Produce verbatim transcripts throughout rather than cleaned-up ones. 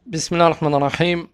بسم الله الرحمن الرحيم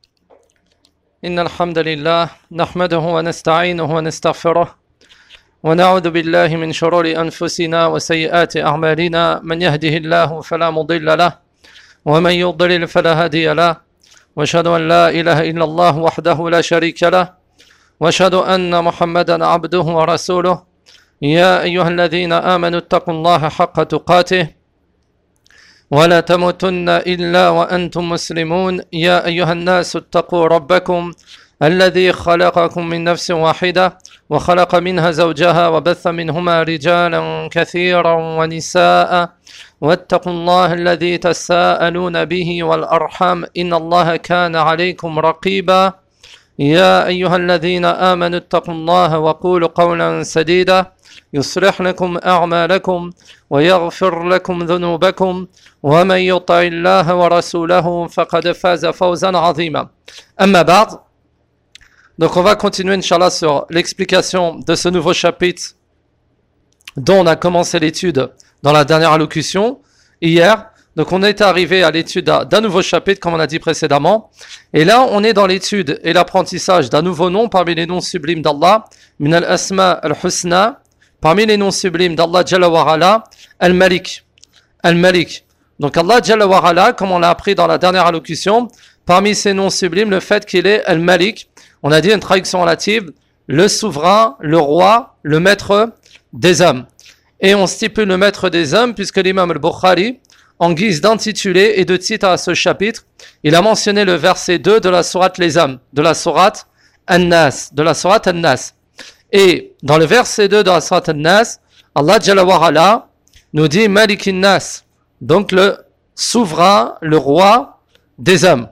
إن الحمد لله نحمده ونستعينه ونستغفره ونعوذ بالله من شرور أنفسنا وسيئات أعمالنا من يهده الله فلا مضل له ومن يضلل فلا هادي له وأشهد أن لا إله إلا الله وحده لا شريك له وأشهد أن محمدا عبده ورسوله يا أيها الذين آمنوا اتقوا الله حق تقاته ولا تموتن إلا وأنتم مسلمون يا أيها الناس اتقوا ربكم الذي خلقكم من نفس واحدة وخلق منها زوجها وبث منهما رجالا كثيرا ونساء واتقوا الله الذي تساءلون به والأرحام إن الله كان عليكم رقيبا يا أيها الذين آمنوا اتقوا الله وقولوا قولا سديدا يصلح لكم أعمالكم ويغفر لكم ذنوبكم ومن يطع الله ورسوله فقد فاز فوزا عظيما أما بعد. Donc on va continuer Inch'Allah sur l'explication de ce nouveau chapitre dont on a commencé l'étude dans la dernière allocution hier. Donc on est arrivé à l'étude d'un nouveau chapitre comme on a dit précédemment. Et là on est dans l'étude et l'apprentissage d'un nouveau nom parmi les noms sublimes d'Allah, min al-asma al-husna, parmi les noms sublimes d'Allah Jalla wa Ala, Al-Malik. Al-Malik. Donc Allah Jalla wa Ala, comme on l'a appris dans la dernière allocution, parmi ces noms sublimes, le fait qu'il est Al-Malik, on a dit une traduction relative, le souverain, le roi, le maître des hommes. Et on stipule le maître des hommes, puisque l'imam al-Bukhari, en guise d'intitulé et de titre à ce chapitre, il a mentionné le verset deux de la sourate Les Hommes, de la sourate An-Nas, de la sourate An-Nas. Et dans le verset deux de la sourate An-Nas, Allah Jalla wa Ala nous dit Malik Nas, donc le souverain, le roi des hommes.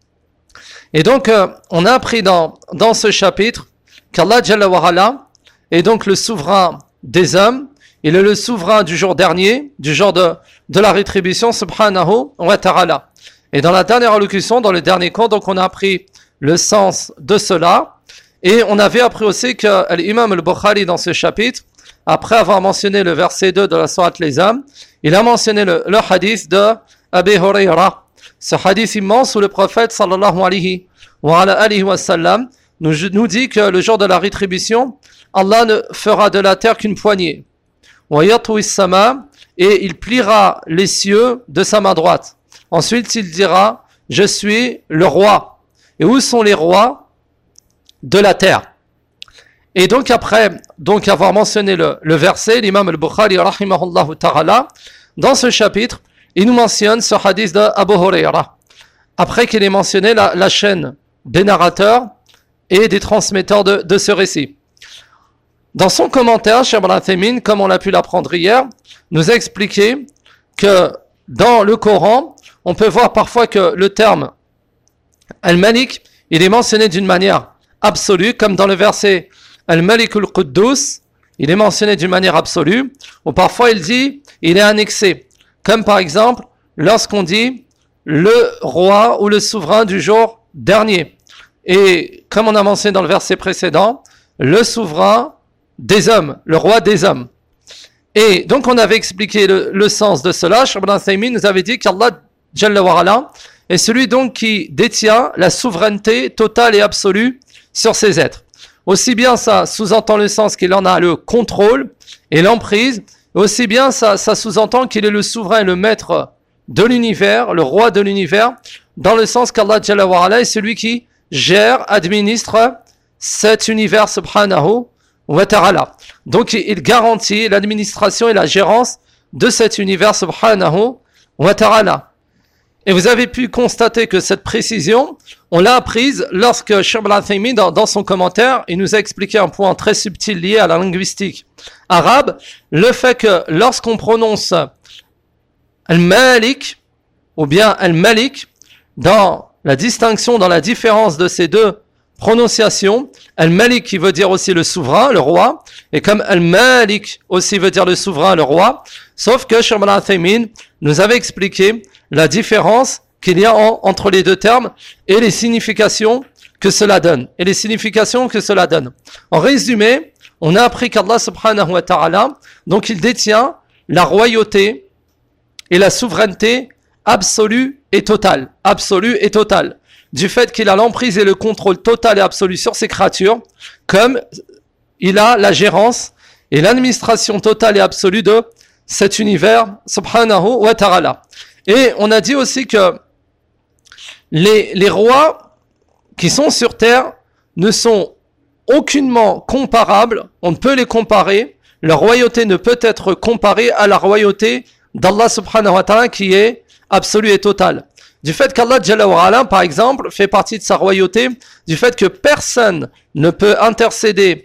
Et donc, euh, on a appris dans, dans ce chapitre qu'Allah Jalla wa Ala est donc le souverain des hommes. Il est le souverain du jour dernier, du jour de, de la rétribution, subhanahu wa ta'ala. Et dans la dernière allocution, dans le dernier cours, donc on a appris le sens de cela. Et on avait appris aussi que l'imam al-Bukhari, dans ce chapitre, après avoir mentionné le verset deux de la sourate Les Hommes, il a mentionné le, le hadith de Abi Hurayra. Ce hadith immense où le prophète sallallahu alayhi wa, alayhi wa sallam nous, nous dit que le jour de la rétribution, Allah ne fera de la terre qu'une poignée. Et il pliera les cieux de sa main droite. Ensuite, il dira, je suis le roi. Et où sont les rois de la terre? Et donc après donc avoir mentionné le, le verset, l'imam al-Bukhari rahimahullah ta'ala, dans ce chapitre, il nous mentionne ce hadith de Abu Hurayra. Après qu'il ait mentionné la, la chaîne des narrateurs et des transmetteurs de, de ce récit. Dans son commentaire, Cheikh Ibn Uthaymin, comme on l'a pu l'apprendre hier, nous a expliqué que dans le Coran, on peut voir parfois que le terme Al-Malik, il est mentionné d'une manière absolue, comme dans le verset Al-Malik al-Quddus, il est mentionné d'une manière absolue, ou parfois il dit, il est annexé, comme par exemple, lorsqu'on dit le roi ou le souverain du jour dernier. Et comme on a mentionné dans le verset précédent, le souverain des hommes, le roi des hommes. Et donc on avait expliqué le, le sens de cela. Cheikh Ibn Uthaymin nous avait dit qu'Allah Jalla wa Ala est celui donc qui détient la souveraineté totale et absolue sur ses êtres. Aussi bien ça sous-entend le sens qu'il en a le contrôle et l'emprise, aussi bien ça, ça sous-entend qu'il est le souverain et le maître de l'univers, le roi de l'univers, dans le sens qu'Allah Jalla wa Ala est celui qui gère, administre cet univers subhanahu wa ta'ala. Donc il garantit l'administration et la gérance de cet univers subhanahu wa ta'ala. Et vous avez pu constater que cette précision, on l'a apprise lorsque Cheikh Ibn Uthaymin, dans, dans son commentaire, il nous a expliqué un point très subtil lié à la linguistique arabe, le fait que lorsqu'on prononce Al-Malik, ou bien Al-Malik, dans la distinction, dans la différence de ces deux prononciations, Al-Malik qui veut dire aussi le souverain, le roi, et comme Al-Malik aussi veut dire le souverain, le roi, sauf que Cheikh Ibn Uthaymin nous avait expliqué la différence qu'il y a en, entre les deux termes et les significations que cela donne. Et les significations que cela donne. En résumé, on a appris qu'Allah subhanahu wa ta'ala, donc il détient la royauté et la souveraineté absolu et total. Absolu et total. Du fait qu'il a l'emprise et le contrôle total et absolu sur ses créatures, comme il a la gérance et l'administration totale et absolue de cet univers, subhanahu wa ta'ala. Et on a dit aussi que les, les rois qui sont sur terre ne sont aucunement comparables, on ne peut les comparer, leur royauté ne peut être comparée à la royauté d'Allah subhanahu wa ta'ala qui est absolue et totale. Du fait qu'Allah Jalla wa Ala, par exemple, fait partie de sa royauté, du fait que personne ne peut intercéder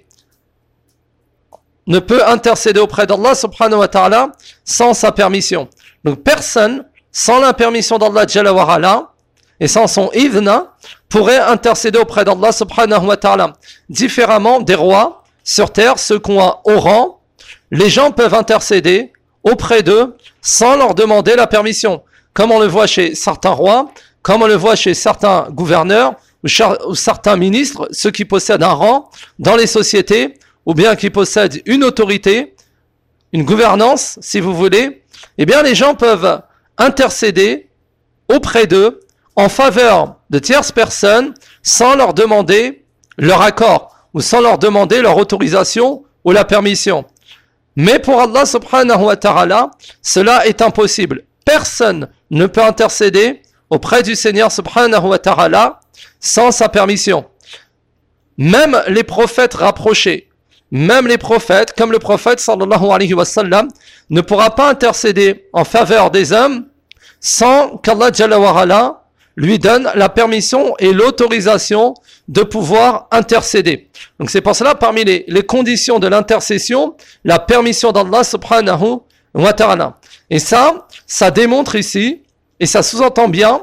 ne peut intercéder auprès d'Allah subhanahu wa ta'ala sans sa permission. Donc personne, sans la permission d'Allah Jalla wa Ala, et sans son idhna, pourrait intercéder auprès d'Allah subhanahu wa ta'ala. Différemment des rois sur terre, ceux qui ont un haut rang, les gens peuvent intercéder auprès d'eux sans leur demander la permission. Comme on le voit chez certains rois, comme on le voit chez certains gouverneurs ou, char- ou certains ministres, ceux qui possèdent un rang dans les sociétés, ou bien qui possèdent une autorité, une gouvernance, si vous voulez, eh bien les gens peuvent intercéder auprès d'eux en faveur de tierces personnes sans leur demander leur accord ou sans leur demander leur autorisation ou la permission. Mais pour Allah subhanahu wa ta'ala, cela est impossible. Personne ne peut intercéder auprès du Seigneur subhanahu wa ta'ala sans sa permission. Même les prophètes rapprochés, même les prophètes, comme le prophète sallallahu alayhi wa sallam, ne pourra pas intercéder en faveur des hommes sans qu'Allah Jalla wa Ala lui donne la permission et l'autorisation de pouvoir intercéder. Donc c'est pour cela, parmi les, les conditions de l'intercession, la permission d'Allah subhanahu wa ta'ala. Et ça, ça démontre ici, et ça sous-entend bien,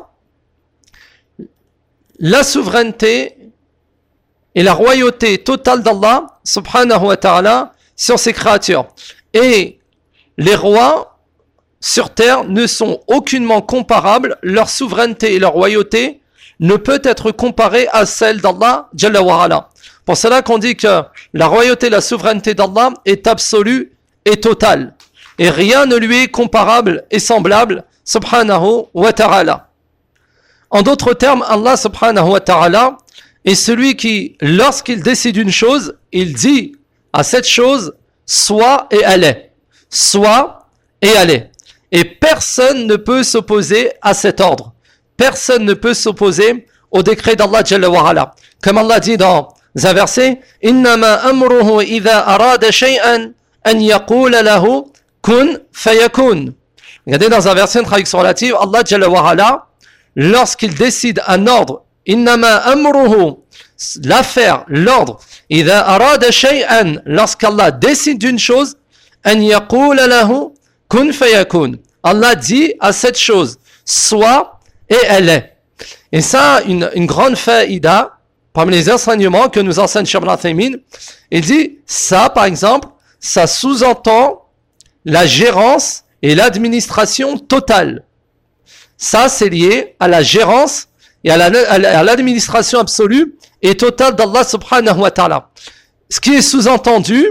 la souveraineté et la royauté totale d'Allah subhanahu wa ta'ala sur ses créatures. Et les rois sur terre ne sont aucunement comparables, leur souveraineté et leur royauté ne peut être comparée à celle d'Allah Jalla wa Ala. Pour cela qu'on dit que la royauté et la souveraineté d'Allah est absolue et totale. Et rien ne lui est comparable et semblable, subhanahu wa ta'ala. En d'autres termes, Allah subhanahu wa ta'ala est celui qui, lorsqu'il décide une chose, il dit à cette chose, soit et elle est. Soit et elle est. Et personne ne peut s'opposer à cet ordre. Personne ne peut s'opposer au décret d'Allah Jalla wa Ala. Comme Allah dit dans un verset, Innama amruhu idha arada shay'an an yaqula lahu kun fayakun. Regardez dans un verset, une traduction relative, Allah Jalla wa Ala, lorsqu'il décide un ordre, Innama amruhu, l'affaire, l'ordre, idha arada shay'an, lorsqu'Allah décide d'une chose, an yaqula lahu kun fayakun. Allah dit à cette chose, soit et elle est. Et ça, une, une grande faïda, parmi les enseignements que nous enseigne Cheikh Ibn Uthaymin, il dit, ça par exemple, ça sous-entend la gérance et l'administration totale. Ça, c'est lié à la gérance et à, la, à l'administration absolue et totale d'Allah subhanahu wa ta'ala. Ce qui est sous-entendu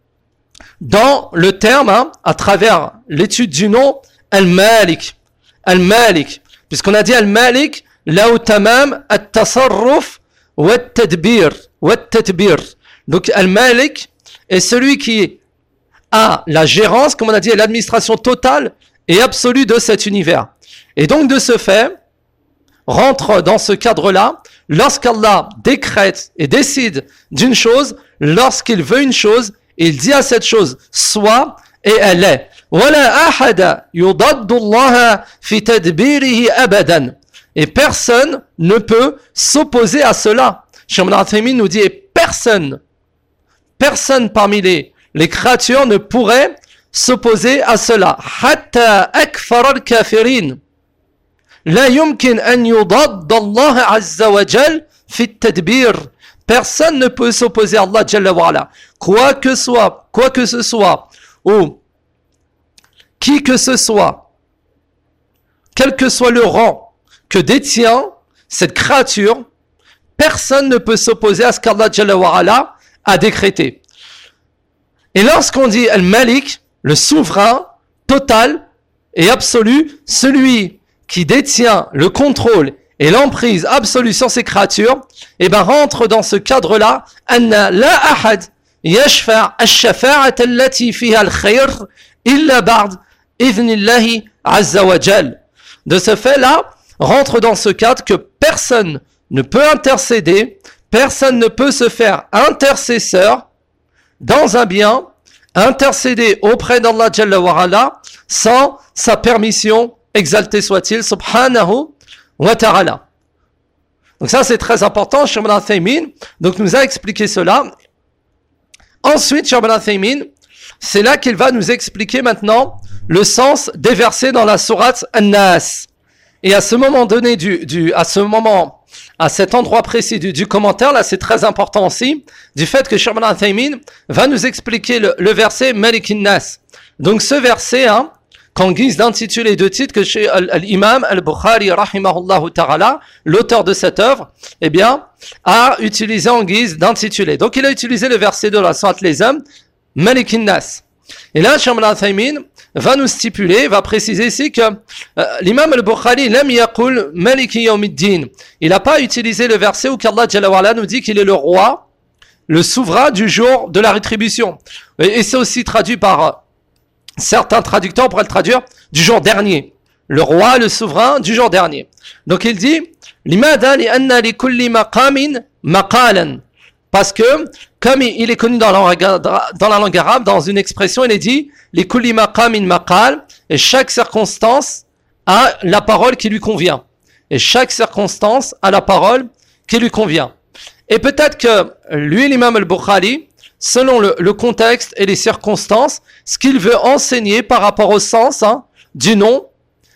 dans le terme, hein, à travers l'étude du nom, Al-Malik. Al-Malik. Puisqu'on a dit Al-Malik, là où tamam, at-tasarruf, wa at-tadbir, wa at-tadbir. Donc Al-Malik est celui qui a la gérance, comme on a dit, l'administration totale et absolue de cet univers. Et donc de ce fait, rentre dans ce cadre-là, lorsqu'Allah décrète et décide d'une chose, lorsqu'il veut une chose, il dit à cette chose, soit et elle est. Et personne ne peut s'opposer à cela. Cheikh Ibn Uthaymin nous dit, et personne, personne parmi les, les créatures ne pourrait s'opposer à cela. Hatta akfar al-kafirin. La yumkin an yudadd Allah azza wa jal fi at-tadbir. Personne ne peut s'opposer à Allah Jalla wa Ala. Quoi que soit, quoi que ce soit, ou qui que ce soit, quel que soit le rang que détient cette créature, personne ne peut s'opposer à ce qu'Allah Jalla wa Ala a décrété. Et lorsqu'on dit Al-Malik, le souverain total et absolu, celui qui détient le contrôle et l'emprise absolue sur ces créatures, eh ben rentre dans ce cadre-là, anna la ahad yashfa' ash-shafa'ata allati fiha al-khayr illa ba'd idhnillahi azza wa jal. De ce fait-là, rentre dans ce cadre que personne ne peut intercéder, personne ne peut se faire intercesseur dans un bien, intercéder auprès d'Allah Jalla wa Ala sans sa permission, exalté soit-il, subhanahu wa ta'ala. Donc ça c'est très important, Cheikh Ibn Uthaymin donc nous a expliqué cela. Ensuite, Cheikh Ibn Uthaymin, c'est là qu'il va nous expliquer maintenant le sens des versets dans la sourate An-Nas. Et à ce moment donné, du, du, à ce moment, à cet endroit précis du, du commentaire, là c'est très important aussi, du fait que Cheikh Ibn Uthaymin va nous expliquer le, le verset Malikin Nas. Donc ce verset, hein, qu'en guise d'intitulé de titre que chez l'imam al-Bukhari rahimahullahu ta'ala, l'auteur de cette œuvre, eh bien, a utilisé en guise d'intitulé. Donc il a utilisé le verset de la sourate Les Hommes, Malikin Nas. Et là, Cheikh Ibn Uthaymin va nous stipuler, va préciser ici que euh, l'imam al-Bukhari lam yaqul Maliki yawmiddin. Il n'a pas utilisé le verset où qu'Allah Jalla wa Ala nous dit qu'il est le roi, le souverain du jour de la rétribution. Et, et c'est aussi traduit par euh, certains traducteurs, pourraient le traduire, du jour dernier. Le roi, le souverain du jour dernier. Donc il dit, Limada li anna li kulli maqamin maqalan. Parce que, comme il est connu dans la, langue, dans la langue arabe, dans une expression, il est dit li kulli maqamin maqal, et chaque circonstance a la parole qui lui convient. Et chaque circonstance a la parole qui lui convient. Et peut-être que lui, l'imam al-Bukhari, selon le, le contexte et les circonstances, ce qu'il veut enseigner par rapport au sens hein, du nom,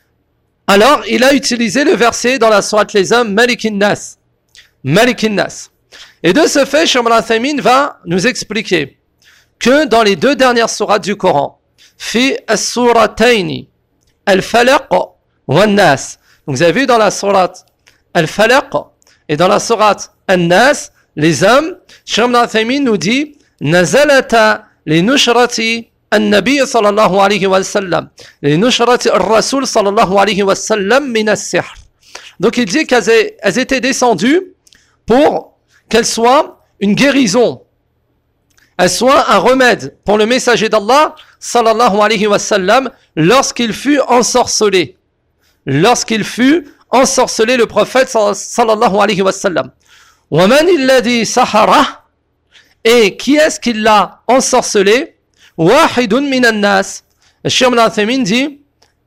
alors il a utilisé le verset dans la sourate Les Hommes, Malikin Nas. Malikin Nas. Et de ce fait, Cheikh Ibn Uthaymin va nous expliquer que dans les deux dernières sourates du Coran, fi as-surataini al-falaq wa an-nas. Donc vous avez vu dans la sourate al-falaq et dans la sourate an-nas, les hommes, Cheikh Ibn Uthaymin nous dit nazalata li nushrati an-nabi sallallahu alayhi wa sallam, li nushrati ar-rasul sallallahu alayhi wa sallam min as-sihr. Donc il dit qu'elles elles étaient descendues pour qu'elle soit une guérison, elle soit un remède pour le messager d'Allah, sallallahu alayhi wa sallam, lorsqu'il fut ensorcelé. Lorsqu'il fut ensorcelé, le prophète, sallallahu alayhi wa sallam. Wa man alladhi sahara, et qui est-ce qui l'a ensorcelé? Wahidun minan nas. Cheikh Ibn Uthaymin dit,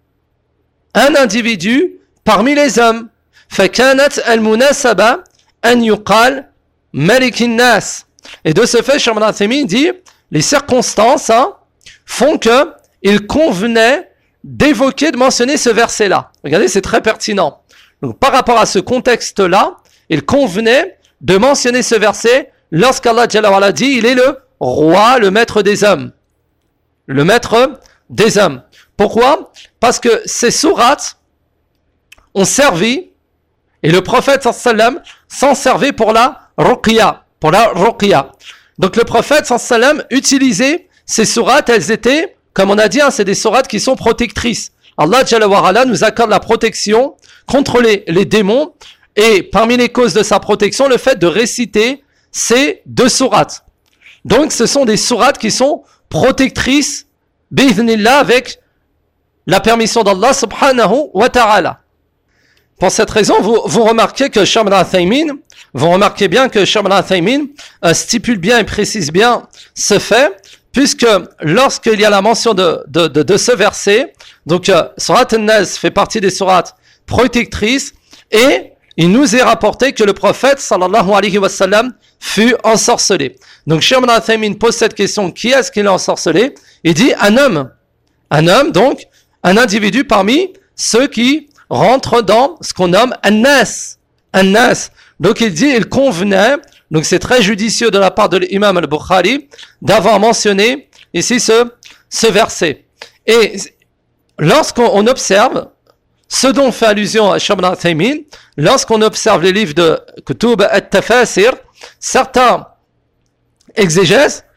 un individu parmi les hommes. Fakanat al-munasaba an yuqal Malikin Nas. Et de ce fait, Cheikh Ibn Uthaymin dit, les circonstances hein, font que il convenait d'évoquer, de mentionner ce verset-là. Regardez, c'est très pertinent. Donc, par rapport à ce contexte-là, il convenait de mentionner ce verset lorsqu'Allah Jalla wa Ala dit, il est le roi, le maître des hommes. Le maître des hommes. Pourquoi? Parce que ces sourates ont servi, et le prophète sallam s'en servait pour la ruqya, pour la ruqya. Donc le prophète sallam utilisait ces sourates, elles étaient, comme on a dit, hein, c'est des sourates qui sont protectrices. Allah Jalla wa Ala nous accorde la protection contre les, les démons, et parmi les causes de sa protection, le fait de réciter ces deux sourates. Donc ce sont des sourates qui sont protectrices, bi'idhnillah, avec la permission d'Allah subhanahu wa ta'ala. Pour cette raison, vous, vous remarquez que Cheikh Ibn Uthaymin, vous remarquez bien que Cheikh Ibn Uthaymin euh, stipule bien et précise bien ce fait, puisque lorsqu'il y a la mention de, de, de, de ce verset, donc euh, Surat An-Nas fait partie des sourates protectrices, et il nous est rapporté que le prophète sallallahu alayhi wa sallam fut ensorcelé. Donc Cheikh Ibn Uthaymin pose cette question, qui est-ce qui l'a ensorcelé? Il dit un homme, un homme donc, un individu parmi ceux qui rentre dans ce qu'on nomme An-Nas. An-Nas. Donc il dit, il convenait, donc c'est très judicieux de la part de l'imam al-Bukhari, d'avoir mentionné ici ce, ce verset. Et lorsqu'on observe ce dont fait allusion à Cheikh Ibn Uthaymin, lorsqu'on observe les livres de Kutub at-Tafasir, certains exégèses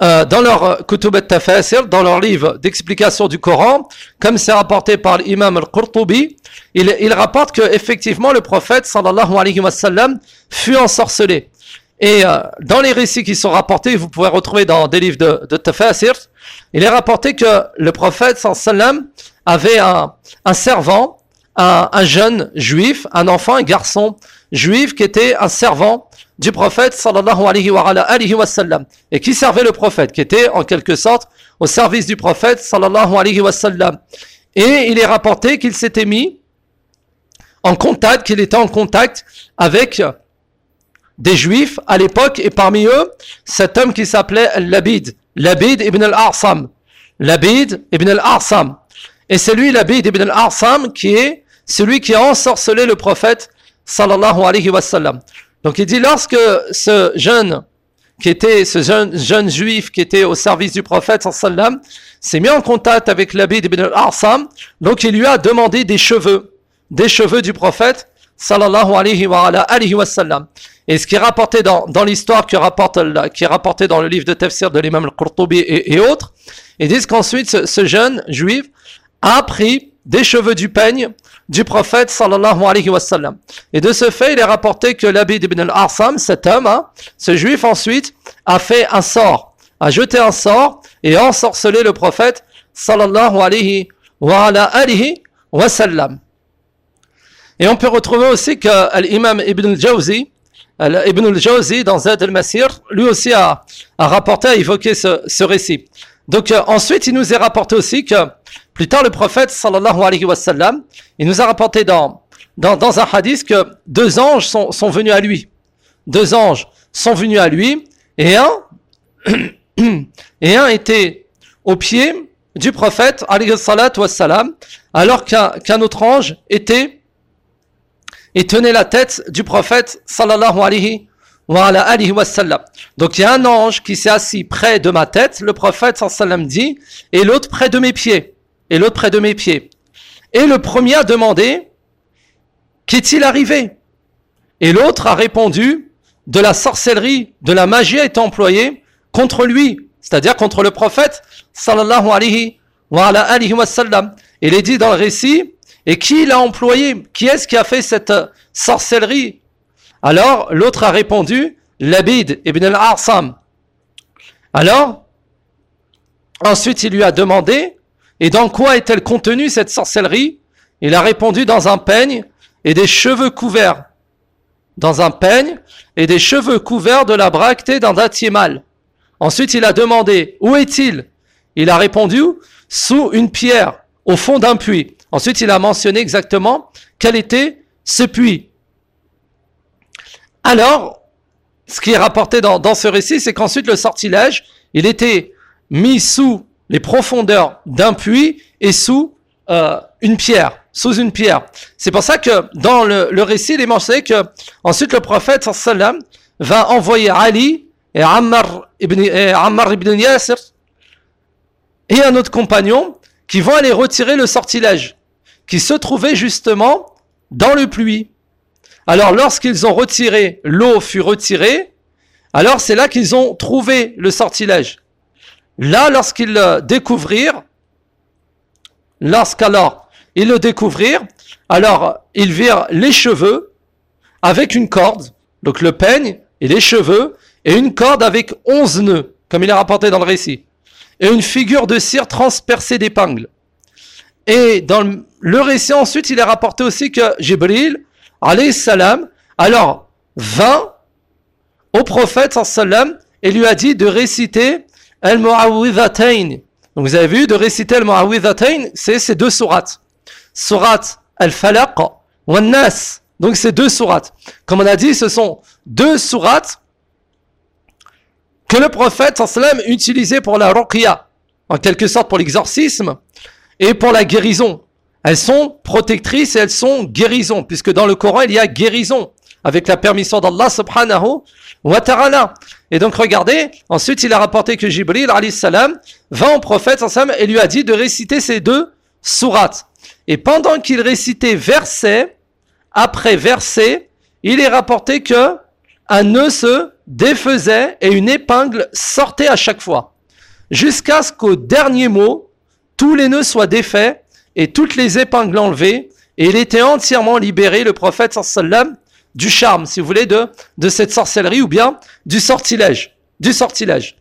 euh, dans leur Kutub al-Tafasir, dans leur livre d'explication du Coran, comme c'est rapporté par l'imam al-Qurtubi, il, il rapporte que effectivement le prophète sallallahu alayhi wa sallam fut ensorcelé. Et euh, dans les récits qui sont rapportés, vous pouvez retrouver dans des livres de, de Tafasir, il est rapporté que le prophète sallallahu alayhi wa sallam avait un, un servant, un, un jeune juif, un enfant, un garçon juif qui était un servant du prophète sallallahu alayhi wa, alayhi wa sallam, et qui servait le prophète, qui était en quelque sorte au service du prophète sallallahu alayhi wa sallam. Et il est rapporté qu'il s'était mis en contact, qu'il était en contact avec des juifs à l'époque, et parmi eux, cet homme qui s'appelait Labid, Labid ibn al-Arsam, Labid ibn al-Arsam. Et c'est lui, Labid ibn al-Arsam, qui est celui qui a ensorcelé le prophète sallallahu alayhi wa sallam. Donc il dit, lorsque ce jeune qui était, ce jeune, jeune juif qui était au service du prophète sallallahu alayhi wa sallam, s'est mis en contact avec Labid ibn al-Arsam, donc il lui a demandé des cheveux, des cheveux du prophète sallallahu alayhi wa, alayhi wa sallam. Et ce qui est rapporté dans, dans l'histoire, qui, rapporte, qui est rapporté dans le livre de Tafsir de l'imam al-Qurtubi et, et autres, ils disent qu'ensuite ce, ce jeune juif a pris des cheveux du peigne du prophète sallallahu alayhi wa sallam. Et de ce fait, il est rapporté que Labid ibn al-Arsam, cet homme, hein, ce juif ensuite, a fait un sort, a jeté un sort et a ensorcelé le prophète sallallahu alayhi wa, alayhi wa sallam. Et on peut retrouver aussi que l'imam Ibn al-Jawzi, Ibn al-Jawzi dans Zad al-Masir, lui aussi a, a rapporté, a évoqué ce, ce récit. Donc euh, ensuite, il nous est rapporté aussi que plus tard, le prophète sallallahu alayhi wa sallam, il nous a rapporté dans, dans, dans un hadith que deux anges sont, sont venus à lui. Deux anges sont venus à lui, et un, et un était au pied du prophète alayhi salatu wa salam, alors qu'un, qu'un autre ange était et tenait la tête du prophète sallallahu alayhi wa alayhi wa sallam. Donc il y a un ange qui s'est assis près de ma tête, le prophète sallallahu alayhi wa sallam dit, et l'autre près de mes pieds. Et l'autre près de mes pieds. Et le premier a demandé, qu'est-il arrivé? Et l'autre a répondu, de la sorcellerie, de la magie a été employée contre lui, c'est-à-dire contre le prophète sallallahu alayhi wa alayhi wa sallam. Et il est dit dans le récit, et qui l'a employé? Qui est-ce qui a fait cette sorcellerie? Alors l'autre a répondu, Labid ibn al-Arsam. Alors, ensuite il lui a demandé, et dans quoi est-elle contenue cette sorcellerie? Il a répondu, dans un peigne et des cheveux couverts. Dans un peigne et des cheveux couverts de la bractée d'un dattier mâle. Ensuite il a demandé, où est-il? Il a répondu, sous une pierre, au fond d'un puits. Ensuite il a mentionné exactement quel était ce puits. Alors, ce qui est rapporté dans, dans ce récit, c'est qu'ensuite le sortilège, il était mis sous les profondeurs d'un puits et sous euh, une pierre, sous une pierre. C'est pour ça que dans le, le récit, il est mentionné que ensuite le prophète sallallahu alayhi wa sallam va envoyer Ali et Ammar ibn, et Ammar ibn Yasir et un autre compagnon qui vont aller retirer le sortilège qui se trouvait justement dans le puits. Alors lorsqu'ils ont retiré, l'eau fut retirée, alors c'est là qu'ils ont trouvé le sortilège. Là, lorsqu'ils le découvrirent, lorsqu'alors ils le découvrirent, alors ils virent les cheveux avec une corde, donc le peigne et les cheveux, et une corde avec onze nœuds, comme il est rapporté dans le récit, et une figure de cire transpercée d'épingles. Et dans le récit ensuite, il est rapporté aussi que Jibril, alayhi salam, alors vint au prophète sallallahu alayhi wa sallam et lui a dit de réciter Al-Mu'awwidhatayn. Donc vous avez vu, de réciter Al-Mu'awwidhatayn, c'est ces deux sourates. Surat Al-Falaq wa An-Nas. Donc ces deux sourates. Comme on a dit, ce sont deux sourates que le prophète sallallahu alayhi wa sallam utilisait pour la ruqya, en quelque sorte pour l'exorcisme et pour la guérison. Elles sont protectrices et elles sont guérisons, puisque dans le Coran il y a guérison avec la permission d'Allah subhanahu wa ta'ala. Et donc regardez, ensuite il a rapporté que Jibril alayhi salam va au prophète sallallahu alayhi wa sallam et lui a dit de réciter ces deux sourates. Et pendant qu'il récitait verset après verset, il est rapporté que un nœud se défaisait et une épingle sortait à chaque fois. jusqu'à ce qu'au dernier mot, tous les nœuds soient défaits et toutes les épingles enlevées, et il était entièrement libéré, le prophète sallam, du charme, si vous voulez, de, de cette sorcellerie ou bien du sortilège, du sortilège.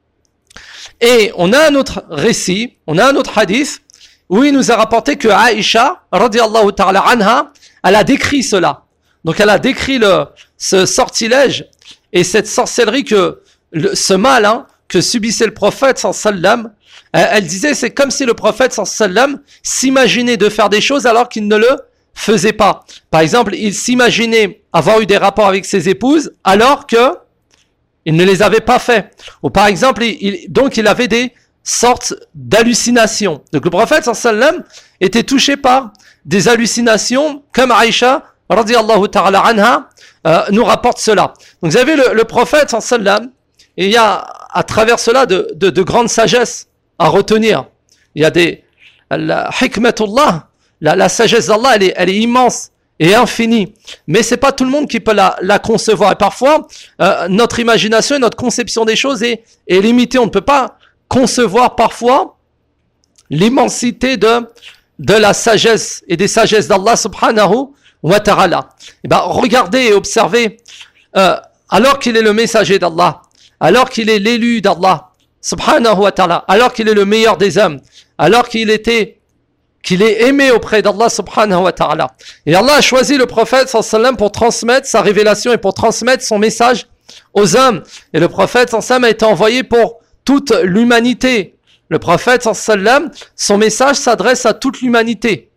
Et on a un autre récit, on a un autre hadith, où il nous a rapporté que Aïcha, radiallahu ta'ala anha, elle a décrit cela. Donc elle a décrit le, ce sortilège et cette sorcellerie que, le, ce mal hein, que subissait le prophète sallam. Elle, elle disait c'est comme si le prophète sallam s'imaginait de faire des choses alors qu'il ne le faisait pas. Par exemple, il s'imaginait avoir eu des rapports avec ses épouses alors que il ne les avait pas fait. Ou par exemple, il, il, donc il avait des sortes d'hallucinations. Donc le prophète sallam était touché par des hallucinations comme Aïcha radiyallahu ta'ala anha euh, nous rapporte cela. Donc vous avez le, le prophète sallam, et il y a à travers cela de, de, de grandes sagesse à retenir. Il y a des la hikmatullah, la, la sagesse d'Allah, elle est, elle est immense et infinie, mais c'est pas tout le monde qui peut la, la concevoir. Et parfois, euh, notre imagination et notre conception des choses est, est limitée. On ne peut pas concevoir parfois l'immensité de, de la sagesse et des sagesses d'Allah subhanahu wa ta'ala. Et ben, regardez et observez, euh, alors qu'il est le messager d'Allah, alors qu'il est l'élu d'Allah subhanahu wa ta'ala, alors qu'il est le meilleur des hommes, alors qu'il était qu'il est aimé auprès d'Allah subhanahu wa ta'ala. Et Allah a choisi le prophète sallallahu alayhi wa sallam pour transmettre sa révélation et pour transmettre son message aux hommes. Et le prophète sallallahu alayhi wa sallam a été envoyé pour toute l'humanité. Le prophète sallallahu alayhi wa sallam, son message s'adresse à toute l'humanité,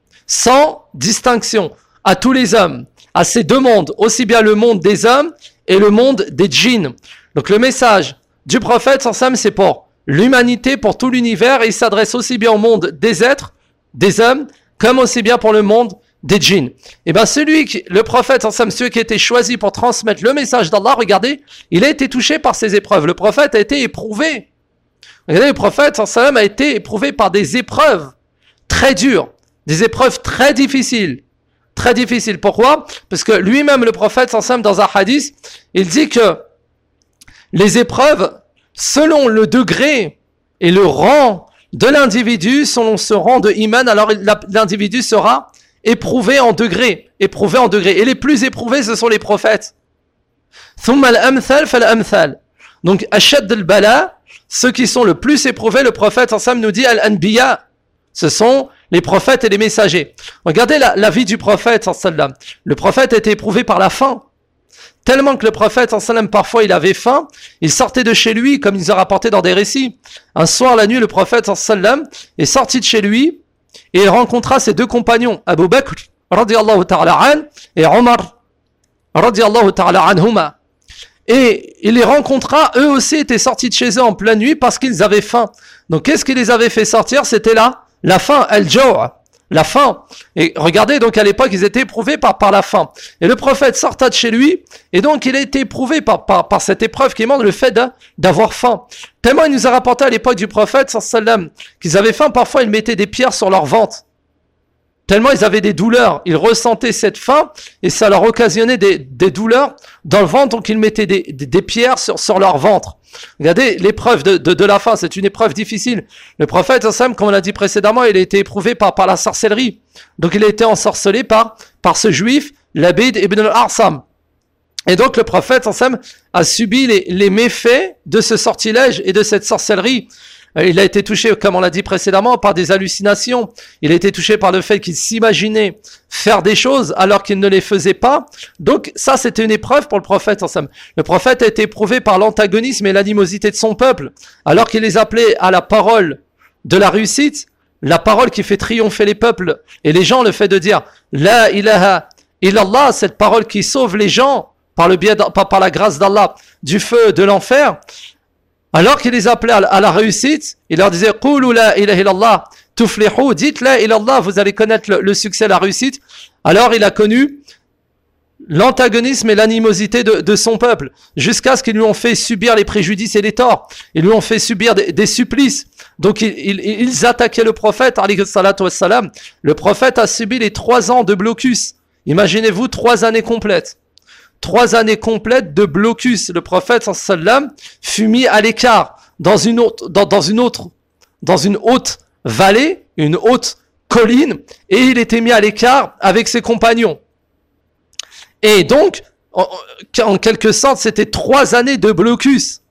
sans distinction, à tous les hommes, à ces deux mondes, aussi bien le monde des hommes et le monde des djinns. Donc le message du prophète sallallahu alayhi wa sallam, c'est pour l'humanité, pour tout l'univers, et il s'adresse aussi bien au monde des êtres, des hommes, comme aussi bien pour le monde des djinns. Et bien celui qui, le prophète, ensemble, celui qui a été choisi pour transmettre le message d'Allah, regardez, il a été touché par ces épreuves. Le prophète a été éprouvé. Regardez, le prophète, ensemble, a été éprouvé par des épreuves très dures, des épreuves très difficiles. Très difficiles. Pourquoi? Parce que lui-même, le prophète, ensemble, dans un hadith, il dit que les épreuves, selon le degré et le rang de l'individu, selon ce rang de iman, alors l'individu sera éprouvé en degrés, éprouvé en degrés. Et les plus éprouvés, ce sont les prophètes. Donc, ashad al-bala, ceux qui sont le plus éprouvés, le prophète ensemble nous dit al-anbiya, ce sont les prophètes et les messagers. Regardez la, la vie du prophète sallam. Le prophète a été éprouvé par la faim. Tellement que le prophète sallam, parfois il avait faim, il sortait de chez lui, comme il nous a rapporté dans des récits. Un soir, la nuit, le prophète sallam est sorti de chez lui et il rencontra ses deux compagnons, Abu Bakr radiyallahu ta'ala an et Omar radiyallahu ta'ala anhuma. Et il les rencontra, eux aussi étaient sortis de chez eux en pleine nuit parce qu'ils avaient faim. Donc qu'est-ce qui les avait fait sortir? C'était là, la faim, al-jaw'. La faim. Et regardez, donc à l'époque, ils étaient éprouvés par, par la faim. Et le prophète sorta de chez lui, et donc il a été éprouvé par, par, par cette épreuve qui montre le fait de, d'avoir faim. Tellement il nous a rapporté à l'époque du prophète, sallam, qu'ils avaient faim, parfois ils mettaient des pierres sur leur ventre. Tellement ils avaient des douleurs, ils ressentaient cette faim, et ça leur occasionnait des, des douleurs dans le ventre, donc ils mettaient des, des, des pierres sur, sur leur ventre. Regardez l'épreuve de, de, de la faim, c'est une épreuve difficile. Le prophète, comme on l'a dit précédemment, il a été éprouvé par, par la sorcellerie. Donc il a été ensorcelé par, par ce juif, Labid ibn al-Arsam. Et donc le prophète a subi les, les méfaits de ce sortilège et de cette sorcellerie. Il a été touché, comme on l'a dit précédemment, par des hallucinations. Il a été touché par le fait qu'il s'imaginait faire des choses alors qu'il ne les faisait pas. Donc ça, c'était une épreuve pour le prophète. Le prophète a été éprouvé par l'antagonisme et l'animosité de son peuple, alors qu'il les appelait à la parole de la réussite, la parole qui fait triompher les peuples et les gens, le fait de dire « La ilaha illallah », cette parole qui sauve les gens par le biais, par, par la grâce d'Allah, du feu de l'enfer. Alors qu'il les appelait à la réussite, il leur disait « Qulu la ilaha illallah tuflihu » dites la ilallah, vous allez connaître le, le succès, la réussite. Alors il a connu l'antagonisme et l'animosité de, de son peuple, jusqu'à ce qu'ils lui ont fait subir les préjudices et les torts. Ils lui ont fait subir des, des supplices. Donc ils, ils, ils attaquaient le prophète, alayhi salatu wassalam. Le prophète a subi les trois ans de blocus. Imaginez-vous trois années complètes. Trois années complètes de blocus. Le prophète sallam fut mis à l'écart dans une autre, dans, dans une autre, dans une haute vallée, une haute colline, et il était mis à l'écart avec ses compagnons. Et donc, en, en quelque sorte, c'était trois années de blocus.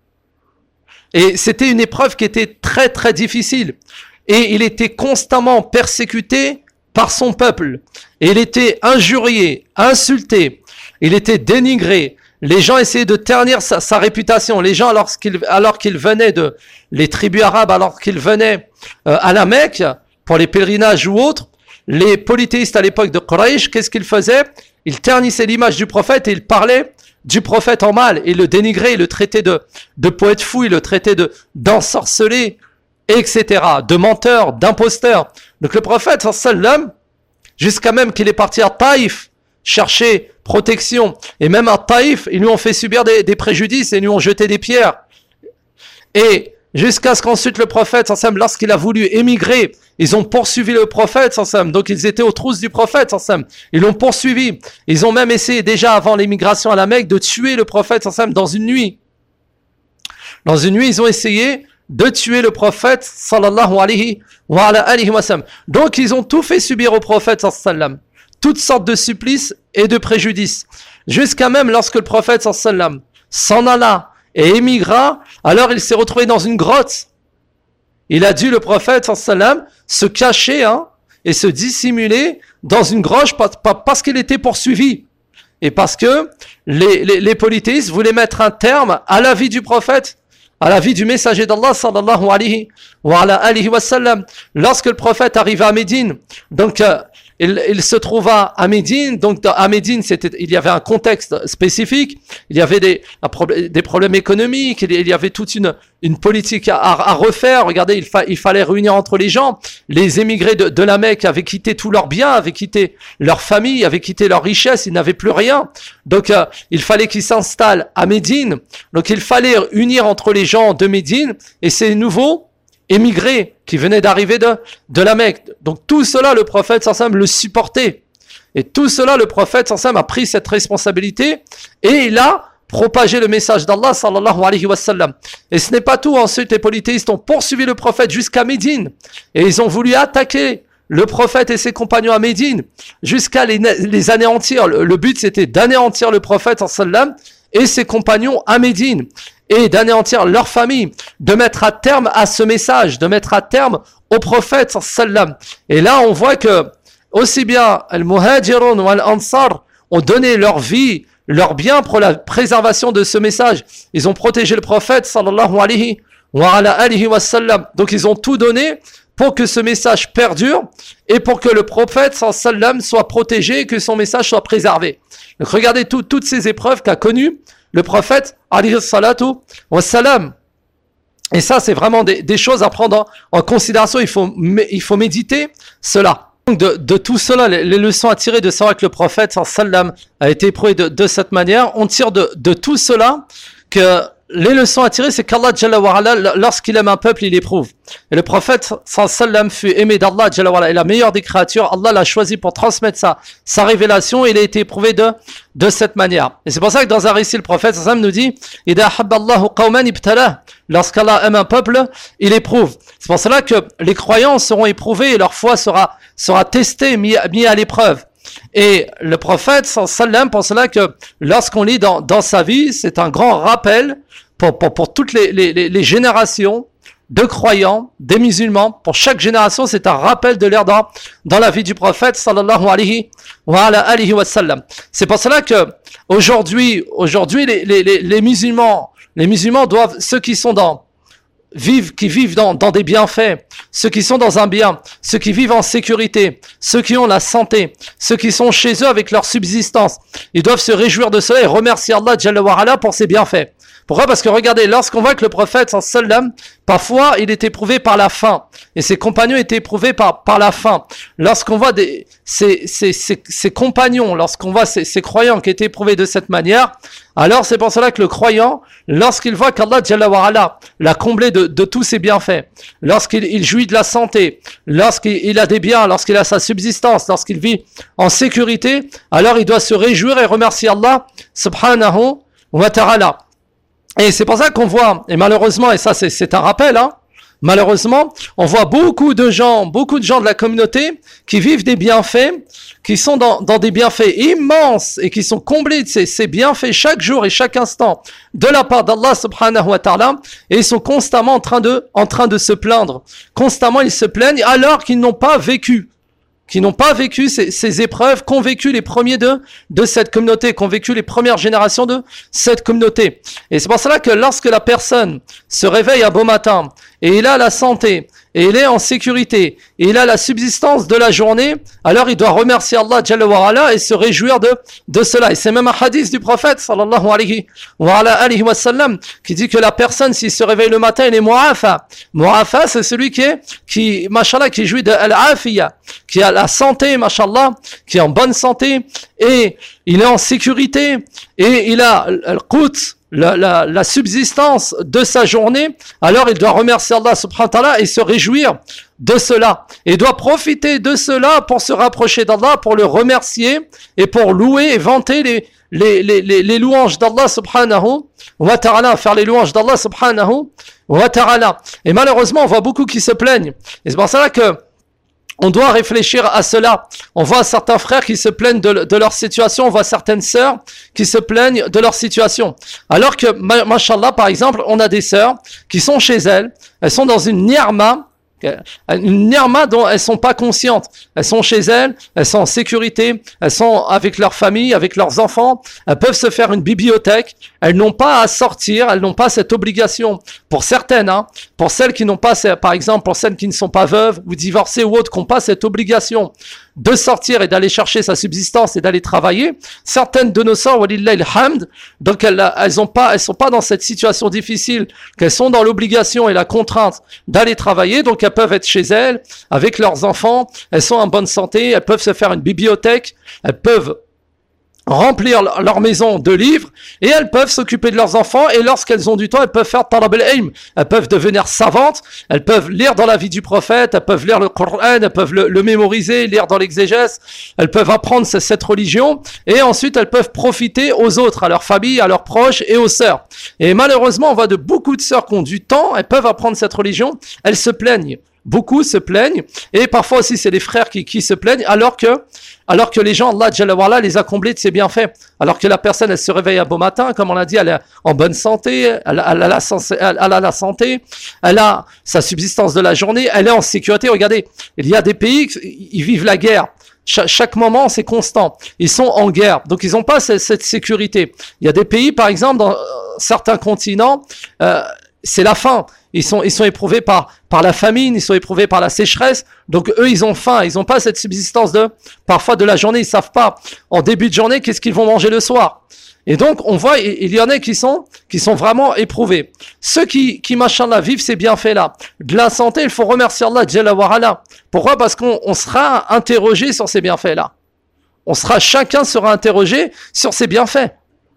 Et c'était une épreuve qui était très très difficile. Et il était constamment persécuté par son peuple. Et il était injurié, insulté, il était dénigré. Les gens essayaient de ternir sa, sa réputation. Les gens, alors qu'ils, alors qu'ils venaient de, les tribus arabes, alors qu'ils venaient euh, à la Mecque, pour les pèlerinages ou autres, les polythéistes à l'époque de Quraysh, qu'est-ce qu'ils faisaient? Ils ternissaient l'image du prophète et ils parlaient du prophète en mal. Ils le dénigraient, ils le traitaient de, de poète fou, ils le traitaient de, d'ensorcelé, et cetera, de menteur, d'imposteur. Donc le prophète, sallam, jusqu'à même qu'il est parti à Taïf, chercher protection, et même à Taïf, ils lui ont fait subir des, des préjudices et ils lui ont jeté des pierres. Et jusqu'à ce qu'ensuite le prophète, sallam, lorsqu'il a voulu émigrer, ils ont poursuivi le prophète, sallam, donc ils étaient aux trousses du prophète, sallam. Ils l'ont poursuivi. Ils ont même essayé déjà avant l'émigration à la Mecque de tuer le prophète, sallam, dans une nuit. Dans une nuit, ils ont essayé de tuer le prophète, sallallahu alayhi wa ala alihi wa sallam. Donc ils ont tout fait subir au prophète, sallam, toutes sortes de supplices et de préjudices, jusqu'à même lorsque le prophète, sallam, s'en alla et émigra, alors il s'est retrouvé dans une grotte. Il a dû, le prophète, sallam, se cacher, hein, et se dissimuler dans une grotte parce qu'il était poursuivi. Et parce que les, les, les polythéistes voulaient mettre un terme à la vie du prophète, à la vie du messager d'Allah, sallallahu alayhi wa ala alihi wa sallam. Lorsque le prophète arriva à Médine, donc euh, il, il se trouva à Médine, donc à Médine, c'était, il y avait un contexte spécifique, il y avait des, des problèmes économiques, il y avait toute une, une politique à, à refaire. Regardez, il, fa, il fallait réunir entre les gens. Les émigrés de, de la Mecque avaient quitté tous leurs biens, avaient quitté leur famille, avaient quitté leur richesse, ils n'avaient plus rien. Donc euh, il fallait qu'ils s'installent à Médine. Donc il fallait unir entre les gens de Médine et ces nouveaux émigrés qui venaient d'arriver de, de la Mecque. Donc tout cela, le prophète sallam le supportait. Et tout cela, le prophète sallam a pris cette responsabilité et il a propagé le message d'Allah sallallahu alayhi wa sallam. Et ce n'est pas tout. Ensuite, les polythéistes ont poursuivi le prophète jusqu'à Médine. Et ils ont voulu attaquer le prophète et ses compagnons à Médine jusqu'à les, les anéantir. Le, le but, c'était d'anéantir le prophète sallam et ses compagnons à Médine, et d'anéantir leur famille, de mettre à terme à ce message, de mettre à terme au prophète sallam. Et là, on voit que aussi bien al-Muhajirun ou al-Ansar ont donné leur vie, leur bien pour la préservation de ce message. Ils ont protégé le prophète sallallahu alayhi wa ala alihi wa sallam. Donc ils ont tout donné pour que ce message perdure et pour que le prophète sallam soit protégé et que son message soit préservé. Donc regardez tout, toutes ces épreuves qu'a connues le prophète alayhi salatu wa salam. Et ça, c'est vraiment des, des choses à prendre en, en considération. Il faut, il faut méditer cela. Donc de, de tout cela, les, les leçons à tirer de savoir que le prophète sallam a été éprouvé de, de cette manière, on tire de, de tout cela que les leçons à tirer, c'est qu'Allah Jalla wa Ala, lorsqu'il aime un peuple, il éprouve. Et le prophète sallam fut aimé d'Allah Jalla wa Ala, et la meilleure des créatures, Allah l'a choisi pour transmettre sa, sa révélation, et il a été éprouvé de, de cette manière. Et c'est pour ça que dans un récit, le prophète sallam nous dit « Ida habballahu qawman ibtalah » lorsqu'Allah aime un peuple, il éprouve. C'est pour cela que les croyants seront éprouvés et leur foi sera, sera testée, mis, mis à l'épreuve. Et le prophète sallam, pour cela que lorsqu'on lit dans, dans sa vie, c'est un grand rappel pour, pour, pour toutes les, les, les générations de croyants, des musulmans. Pour chaque génération, c'est un rappel de l'air dans, dans la vie du prophète sallallahu alayhi wa ala alihi wa sallam. C'est pour cela que aujourd'hui, aujourd'hui les, les, les, les musulmans, les musulmans doivent, ceux qui sont dans vivent, qui vivent dans, dans des bienfaits, ceux qui sont dans un bien, ceux qui vivent en sécurité, ceux qui ont la santé, ceux qui sont chez eux avec leur subsistance, ils doivent se réjouir de cela et remercier Allah Jalla wa Ala pour ses bienfaits. Pourquoi? Parce que regardez, lorsqu'on voit que le prophète sallam, parfois il est éprouvé par la faim, et ses compagnons étaient éprouvés par, par la faim. Lorsqu'on voit des, ses, ses, ses, ses compagnons, lorsqu'on voit ses, ses croyants qui étaient éprouvés de cette manière, alors c'est pour cela que le croyant, lorsqu'il voit qu'Allah Jalla wa Ala l'a comblé de, de tous ses bienfaits, lorsqu'il il jouit de la santé, lorsqu'il a des biens, lorsqu'il a sa subsistance, lorsqu'il vit en sécurité, alors il doit se réjouir et remercier Allah subhanahu wa ta'ala. Et c'est pour ça qu'on voit, et malheureusement, et ça c'est, c'est un rappel, hein, malheureusement, on voit beaucoup de gens, beaucoup de gens de la communauté qui vivent des bienfaits, qui sont dans, dans des bienfaits immenses et qui sont comblés de ces, ces bienfaits chaque jour et chaque instant de la part d'Allah subhanahu wa ta'ala, et ils sont constamment en train de, en train de se plaindre. Constamment ils se plaignent alors qu'ils n'ont pas vécu. qui n'ont pas vécu ces, ces épreuves, qu'ont vécu les premiers de, de cette communauté, qu'ont vécu les premières générations de cette communauté. Et c'est pour cela que lorsque la personne se réveille un beau matin, et il a la santé, et il est en sécurité, et il a la subsistance de la journée, alors il doit remercier Allah Jalla wa ala et se réjouir de, de cela. Et c'est même un hadith du prophète, sallallahu alayhi wa, ala alayhi wa sallam, qui dit que la personne, s'il se réveille le matin, il est mu'afa. Mu'afa, c'est celui qui est, qui, mashallah, qui jouit de al-afiya, qui a la santé, mashallah, qui est en bonne santé, et il est en sécurité, et il a al-qut, La, la, la subsistance de sa journée, alors il doit remercier Allah subhanahu wa ta'ala et se réjouir de cela. Et il doit profiter de cela pour se rapprocher d'Allah, pour le remercier et pour louer et vanter les, les, les, les, les louanges d'Allah subhanahu wa ta'ala, faire les louanges d'Allah subhanahu wa ta'ala. Et malheureusement, on voit beaucoup qui se plaignent. Et c'est pour cela que on doit réfléchir à cela. On voit certains frères qui se plaignent de, de leur situation. On voit certaines sœurs qui se plaignent de leur situation. Alors que, mashallah, par exemple, on a des sœurs qui sont chez elles. Elles sont dans une ni'ma, une ni'ma dont elles sont pas conscientes. Elles sont chez elles, elles sont en sécurité, elles sont avec leur famille, avec leurs enfants. Elles peuvent se faire une bibliothèque. Elles n'ont pas à sortir, elles n'ont pas cette obligation. Pour certaines, hein, pour celles qui n'ont pas, par exemple, pour celles qui ne sont pas veuves ou divorcées ou autres, qui n'ont pas cette obligation de sortir et d'aller chercher sa subsistance et d'aller travailler, certaines de nos sœurs, walillahi alhamd, donc elles, elles ont pas, elles sont pas dans cette situation difficile, qu'elles sont dans l'obligation et la contrainte d'aller travailler, donc elles peuvent être chez elles, avec leurs enfants, elles sont en bonne santé, elles peuvent se faire une bibliothèque, elles peuvent remplir leur maison de livres, et elles peuvent s'occuper de leurs enfants, et lorsqu'elles ont du temps, elles peuvent faire talab al-ilm, elles peuvent devenir savantes, elles peuvent lire dans la vie du prophète, elles peuvent lire le Coran, elles peuvent le, le mémoriser, lire dans l'exégèse, elles peuvent apprendre cette religion, et ensuite elles peuvent profiter aux autres, à leur famille, à leurs proches et aux sœurs. Et malheureusement, on voit de beaucoup de sœurs qui ont du temps, elles peuvent apprendre cette religion, elles se plaignent. Beaucoup se plaignent, et parfois aussi c'est les frères qui, qui se plaignent, alors que, alors que les gens, Allah Jalla wa ala, les a comblés de ses bienfaits. Alors que la personne, elle se réveille un beau matin, comme on l'a dit, elle est en bonne santé, elle, elle, a la, elle, elle a la santé, elle a sa subsistance de la journée, elle est en sécurité. Regardez, il y a des pays, ils vivent la guerre. Cha- chaque moment, c'est constant. Ils sont en guerre, donc ils n'ont pas cette, cette sécurité. Il y a des pays, par exemple, dans euh, certains continents, euh, c'est la faim. Ils sont, ils sont éprouvés par, par la famine, ils sont éprouvés par la sécheresse. Donc eux, ils ont faim, ils n'ont pas cette subsistance de, parfois de la journée, ils savent pas en début de journée qu'est-ce qu'ils vont manger le soir. Et donc on voit, il y en a qui sont, qui sont vraiment éprouvés. Ceux qui, qui machallah vivent ces bienfaits-là, de la santé, il faut remercier Allah Jalla wa ala. Pourquoi? Parce qu'on on sera interrogé sur ces bienfaits-là. On sera, chacun sera interrogé sur ces bienfaits.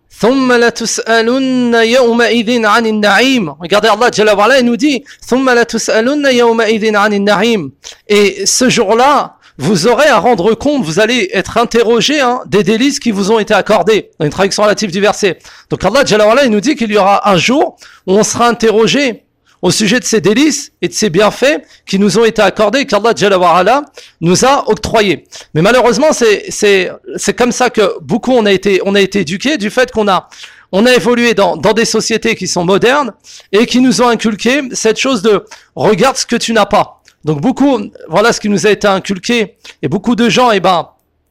ثم لتسألن يومئذ عن النعيم. Regardez, Allah Jalla wa ala, il nous dit ثم لتسألن يومئذ عن النعيم. Et ce jour-là, vous aurez à rendre compte, vous allez être interrogé hein, des délices qui vous ont été accordés. Dans une traduction relative du verset. Donc Allah Jalla wa ala, il nous dit qu'il y aura un jour où on sera interrogé au sujet de ces délices et de ces bienfaits qui nous ont été accordés, qu'Allah Jalla wa ala nous a octroyés. Mais malheureusement, c'est, c'est, c'est comme ça que beaucoup on a été, on a été éduqués, du fait qu'on a, on a évolué dans, dans des sociétés qui sont modernes et qui nous ont inculqué cette chose de regarde ce que tu n'as pas. Donc beaucoup, voilà ce qui nous a été inculqué, et beaucoup de gens, eh ben,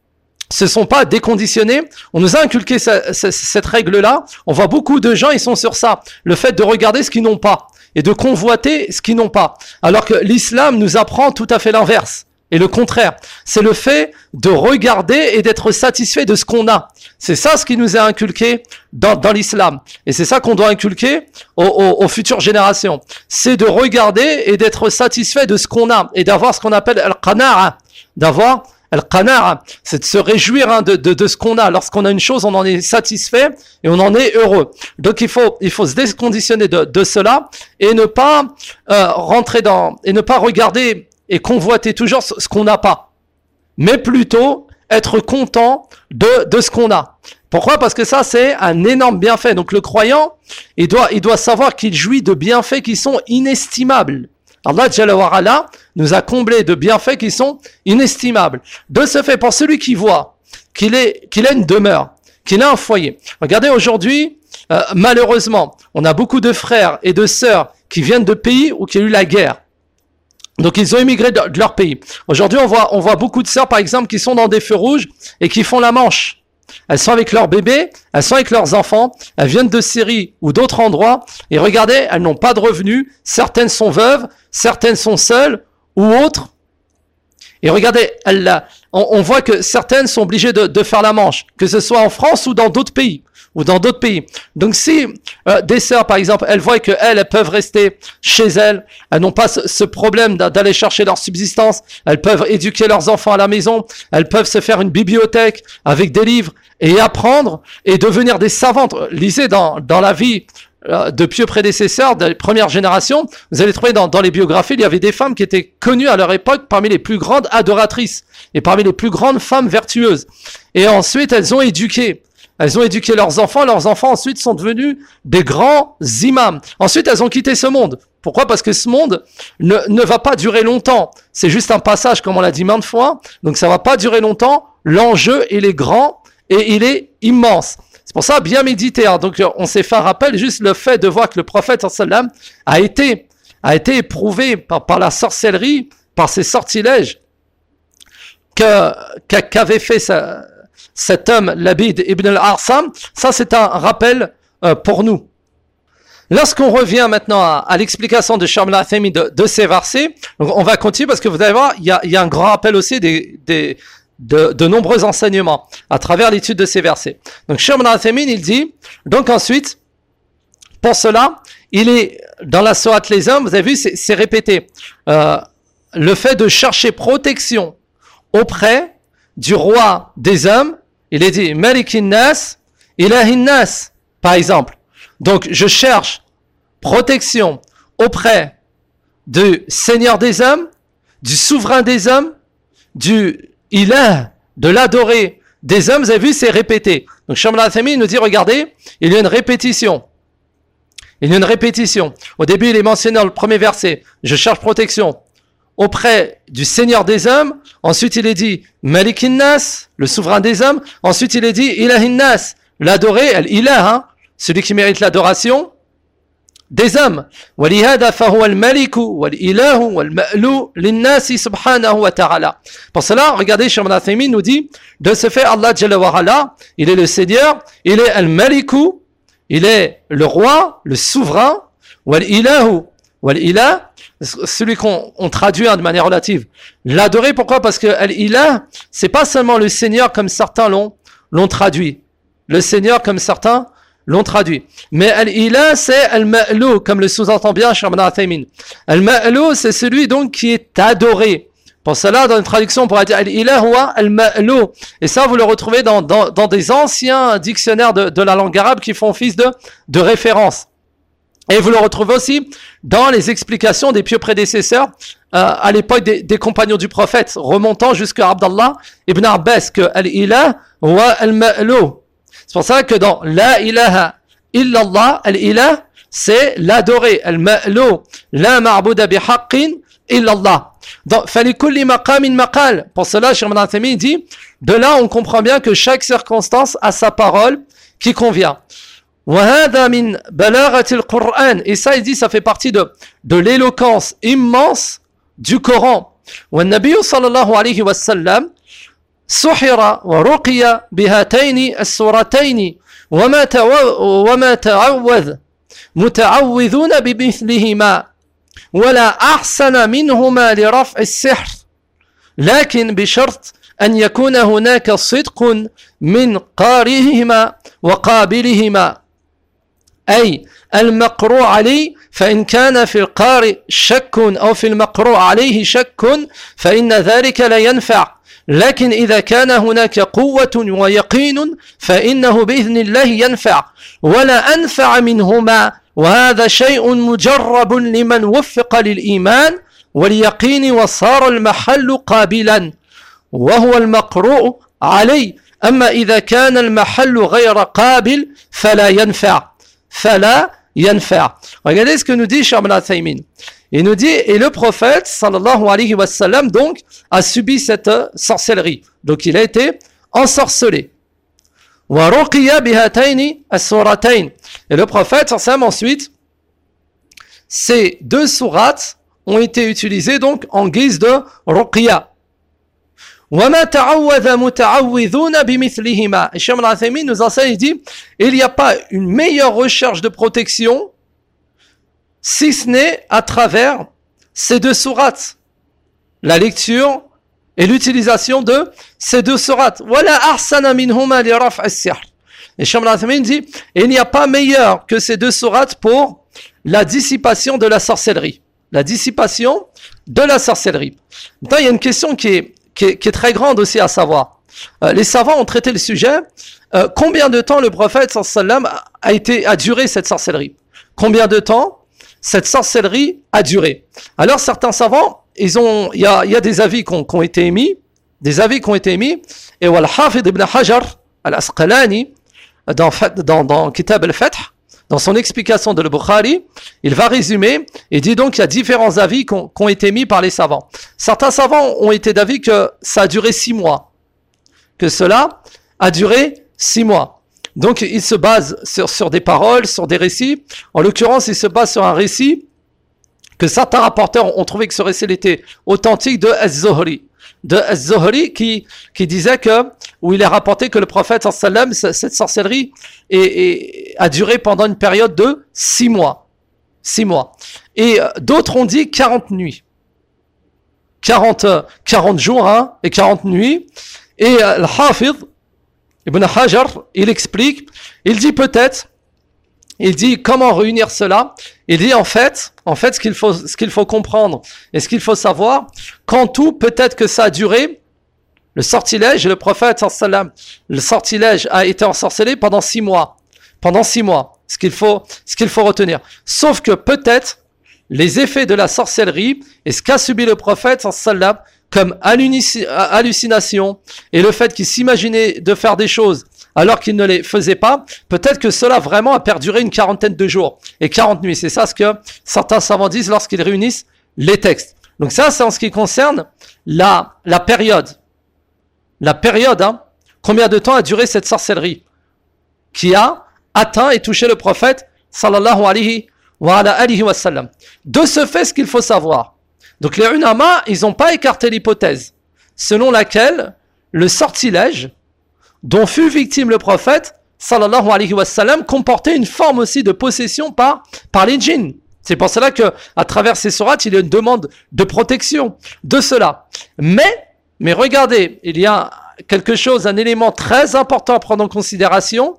se sont pas déconditionnés. On nous a inculqué ce, ce, cette règle-là. On voit beaucoup de gens, ils sont sur ça. Le fait de regarder ce qu'ils n'ont pas et de convoiter ce qu'ils n'ont pas. Alors que l'islam nous apprend tout à fait l'inverse. Et le contraire. C'est le fait de regarder et d'être satisfait de ce qu'on a. C'est ça ce qui nous est inculqué dans, dans l'islam. Et c'est ça qu'on doit inculquer aux, aux, aux futures générations. C'est de regarder et d'être satisfait de ce qu'on a. Et d'avoir ce qu'on appelle al-qana'a. D'avoir Al-Qana'a, c'est de se réjouir hein, de, de, de ce qu'on a. Lorsqu'on a une chose, on en est satisfait et on en est heureux. Donc il faut, il faut se déconditionner de, de cela et ne pas euh, rentrer dans, et ne pas regarder et convoiter toujours ce qu'on n'a pas, mais plutôt être content de, de ce qu'on a. Pourquoi? Parce que ça, c'est un énorme bienfait. Donc le croyant, il doit, il doit savoir qu'il jouit de bienfaits qui sont inestimables. Allah Jalla wa Ala nous a comblé de bienfaits qui sont inestimables. De ce fait, pour celui qui voit qu'il est, qu'il a une demeure, qu'il a un foyer. Regardez aujourd'hui, euh, malheureusement, on a beaucoup de frères et de sœurs qui viennent de pays où il y a eu la guerre. Donc ils ont immigré de, de leur pays. Aujourd'hui, on voit, on voit beaucoup de sœurs, par exemple, qui sont dans des feux rouges et qui font la manche. Elles sont avec leurs bébés, elles sont avec leurs enfants, elles viennent de Syrie ou d'autres endroits, et regardez, elles n'ont pas de revenus, certaines sont veuves, certaines sont seules, ou autres. Et regardez, elles, on, on voit que certaines sont obligées de, de faire la manche, que ce soit en France ou dans d'autres pays. ou dans d'autres pays. Donc si euh, des sœurs, par exemple, elles voient qu'elles, elles peuvent rester chez elles, elles n'ont pas ce, ce problème d'aller chercher leur subsistance, elles peuvent éduquer leurs enfants à la maison, elles peuvent se faire une bibliothèque avec des livres et apprendre et devenir des savantes. Lisez dans, dans la vie euh, de pieux prédécesseurs, des premières générations, vous allez trouver dans, dans les biographies, il y avait des femmes qui étaient connues à leur époque parmi les plus grandes adoratrices et parmi les plus grandes femmes vertueuses. Et ensuite, elles ont éduqué. Elles ont éduqué leurs enfants, leurs enfants ensuite sont devenus des grands imams. Ensuite, elles ont quitté ce monde. Pourquoi? Parce que ce monde ne, ne va pas durer longtemps. C'est juste un passage, comme on l'a dit maintes fois. Donc ça va pas durer longtemps. L'enjeu, il est grand et il est immense. C'est pour ça, bien méditer. Hein. Donc on s'est fait un rappel, juste le fait de voir que le prophète sallam a été, a été éprouvé par, par la sorcellerie, par ses sortilèges, que, qu'avait fait sa... cet homme, Labid ibn al-Arsam. Ça, c'est un rappel euh, pour nous. Lorsqu'on revient maintenant à, à l'explication de Cheikh Ibn Uthaymin de, de ces versets, donc on va continuer parce que vous allez voir, il y a, il y a un grand rappel aussi des, des, de, de nombreux enseignements à travers l'étude de ces versets. Donc Cheikh Ibn Uthaymin, il dit, donc ensuite, pour cela, il est dans la sourate Les Hommes, vous avez vu, c'est, c'est répété, euh, le fait de chercher protection auprès du roi des hommes. Il est dit Malikin Nas, Ilahin Nas, par exemple. Donc, je cherche protection auprès du Seigneur des hommes, du souverain des hommes, du Ilah, de l'adoré des hommes. Vous avez vu, c'est répété. Donc, Cheikh Ibn Uthaymin nous dit, regardez, il y a une répétition. Il y a une répétition. Au début, il est mentionné dans le premier verset. Je cherche protection auprès du Seigneur des hommes. Ensuite, il est dit Malikin Nas, le souverain des hommes. Ensuite, il est dit Ilahin Nas, l'adoré, al-Ilah, hein, celui qui mérite l'adoration des hommes. وَلِهَذَا فَهُوَ الْمَلِكُ وَالْإِلَهُ وَالْمَأْلُو لِلنَّاسِ سُبْحَانَهُ وَتَعَالَى. Pour cela, regardez, Cheikh Ibn Uthaymin nous dit, de ce fait, Allah Jalla wa Ala, il est le Seigneur, il est al-Maliku, il est le roi, le souverain, wal-Ilahu, wal-Ilah, celui qu'on on traduit hein, de manière relative. L'adorer, pourquoi? Parce que Al-Ilah, c'est pas seulement le Seigneur comme certains l'ont, l'ont traduit. Le Seigneur comme certains l'ont traduit. Mais Al-Ilah, c'est Al-Ma'lou, comme le sous-entend bien Cheikh Ibn Uthaymin. Al-Ma'lou, c'est celui donc qui est adoré. Pour cela, dans une traduction, on pourrait dire Al-Ilah wa Al-Ma'lou. Et ça, vous le retrouvez dans, dans, dans des anciens dictionnaires de, de la langue arabe qui font office de, de référence. Et vous le retrouvez aussi dans les explications des pieux prédécesseurs euh, à l'époque des, des compagnons du prophète, remontant jusqu'à Abdallah ibn Abbas, que Al-Ilah wa Al-Ma'lou. C'est pour ça que dans La ilaha illallah, Al-Ilah, c'est l'adoré. Al-Ma'lou, la ma'bouda bihaqqin illallah. Donc, falikulli maqamin maqal. Pour cela, Cheikh Ibn Uthaymin dit, de là, on comprend bien que chaque circonstance a sa parole qui convient. وَهَذَا مِنْ بَلَاغَةِ الْقُرْآنِ. Et ça, il dit, ça fait partie de, de l'éloquence immense du Coran. وَالنَّبِيُّ صلى الله عليه وسلم سُحِرَ وَرُقِيَ بِهَاتَيْنِ السُّورَتَيْنِ وَمَا تَعَوَّذ مُتَعَوِّذُونَ بِمِثْلِهِمَا وَلَا أَحْسَنَ مِنْهُمَا لِرَفْعِ السِّحْرِ لكن بشرط أن يكون هناك صدق من قارئهما وقابلهما أي المقروء عليه، فإن كان في القارئ شك أو في المقروء عليه شك فإن ذلك لا ينفع، لكن إذا كان هناك قوة ويقين فإنه بإذن الله ينفع، ولا أنفع منهما، وهذا شيء مجرب لمن وفق للإيمان واليقين وصار المحل قابلا، وهو المقروء عليه أما إذا كان المحل غير قابل فلا ينفع فلا ينفع. Regardez ce que nous dit Cheikh Ibn Uthaymin. Il nous dit, et le prophète sallallahu alayhi wa sallam donc a subi cette sorcellerie. Donc il a été ensorcelé. Wa ruqiya bihataini as-suratayn. Et le prophète sallallahu alayhi wa sallam ensuite, ces deux sourates ont été utilisées donc en guise de ruqiya. وَمَا تَعَوَّذَ مُتَعَوِّذُونَ بِمِثْلِهِمَا. Et Cheikh Ibn Uthaymin nous enseigne, il dit, il n'y a pas une meilleure recherche de protection si ce n'est à travers ces deux sourates, la lecture et l'utilisation de ces deux sourates. وَلَا أَحْسَنَ مِنْهُمَا لِرَفْعِ السِّحْرِ. Et Cheikh Ibn Uthaymin dit, il n'y a pas meilleur que ces deux sourates pour la dissipation de la sorcellerie. La dissipation de la sorcellerie. Maintenant, il y a une question qui est Qui est, qui est très grande aussi à savoir. Euh, les savants ont traité le sujet. Euh, combien de temps le prophète sallallahu alayhi wa sallam a été a duré cette sorcellerie? Combien de temps cette sorcellerie a duré? Alors certains savants, ils ont, il y a, il y a des avis qui ont, qui ont été émis, des avis qui ont été émis. Et Al-Hafid ibn Hajar al-Asqalani dans dans dans Kitab al-Fath, dans son explication de al-Bukhari, il va résumer et dit donc qu'il y a différents avis qui ont, qui ont été mis par les savants. Certains savants ont été d'avis que ça a duré six mois, que cela a duré six mois. Donc ils se basent sur, sur des paroles, sur des récits. En l'occurrence, ils se basent sur un récit que certains rapporteurs ont trouvé que ce récit était authentique de Az-Zuhri. De Az-Zuhri qui, qui disait que, où il est rapporté que le prophète sallallahu alayhi wa sallam, cette sorcellerie est, est, a duré pendant une période de six mois. Six mois. Et euh, d'autres ont dit quarante nuits. quarante, quarante jours hein, et quarante nuits. Et euh, Al-Hafid Ibn Hajar, il explique, il dit peut-être, il dit comment réunir cela. Il dit en fait, en fait ce qu'il faut, ce qu'il faut comprendre et ce qu'il faut savoir, qu'en tout peut-être que ça a duré, le sortilège, le prophète sallam, le sortilège a été ensorcelé pendant six mois, pendant six mois. Ce qu'il faut, ce qu'il faut retenir. Sauf que peut-être les effets de la sorcellerie et ce qu'a subi le prophète sallam comme hallucination et le fait qu'il s'imaginait de faire des choses alors qu'il ne les faisait pas, peut-être que cela vraiment a perduré une quarantaine de jours et quarante nuits. C'est ça ce que certains savants disent lorsqu'ils réunissent les textes. Donc ça, c'est en ce qui concerne la, la période. La période, hein, combien de temps a duré cette sorcellerie qui a atteint et touché le prophète sallallahu alayhi wa, alayhi wa sallam. De ce fait, ce qu'il faut savoir. Donc les ulama, ils n'ont pas écarté l'hypothèse selon laquelle le sortilège dont fut victime le prophète sallallahu alayhi wa sallam comportait une forme aussi de possession par, par les djinns. C'est pour cela que à travers ces sourates, il y a une demande de protection de cela. Mais, mais regardez, il y a quelque chose, un élément très important à prendre en considération,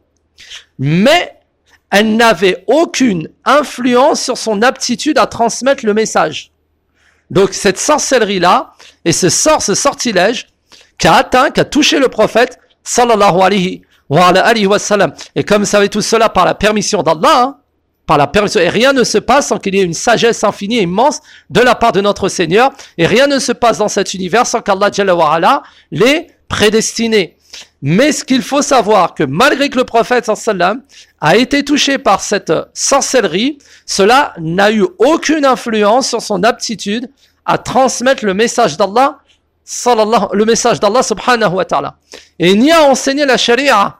mais elle n'avait aucune influence sur son aptitude à transmettre le message. Donc cette sorcellerie-là, et ce sort, ce sortilège, qui a atteint, qui a touché le prophète, sallallahu alayhi wa, alayhi wa sallam. Et comme vous savez tout cela par la permission d'Allah, hein, par la permission, et rien ne se passe sans qu'il y ait une sagesse infinie et immense de la part de notre Seigneur, et rien ne se passe dans cet univers sans qu'Allah Jalla wa Ala l'ait prédestiné. Mais ce qu'il faut savoir, que malgré que le prophète sallallahu alayhi wa sallam a été touché par cette sorcellerie, cela n'a eu aucune influence sur son aptitude à transmettre le message d'Allah, sallallahu, le message d'Allah subhanahu wa ta'ala. Et ni à enseigner la sharia,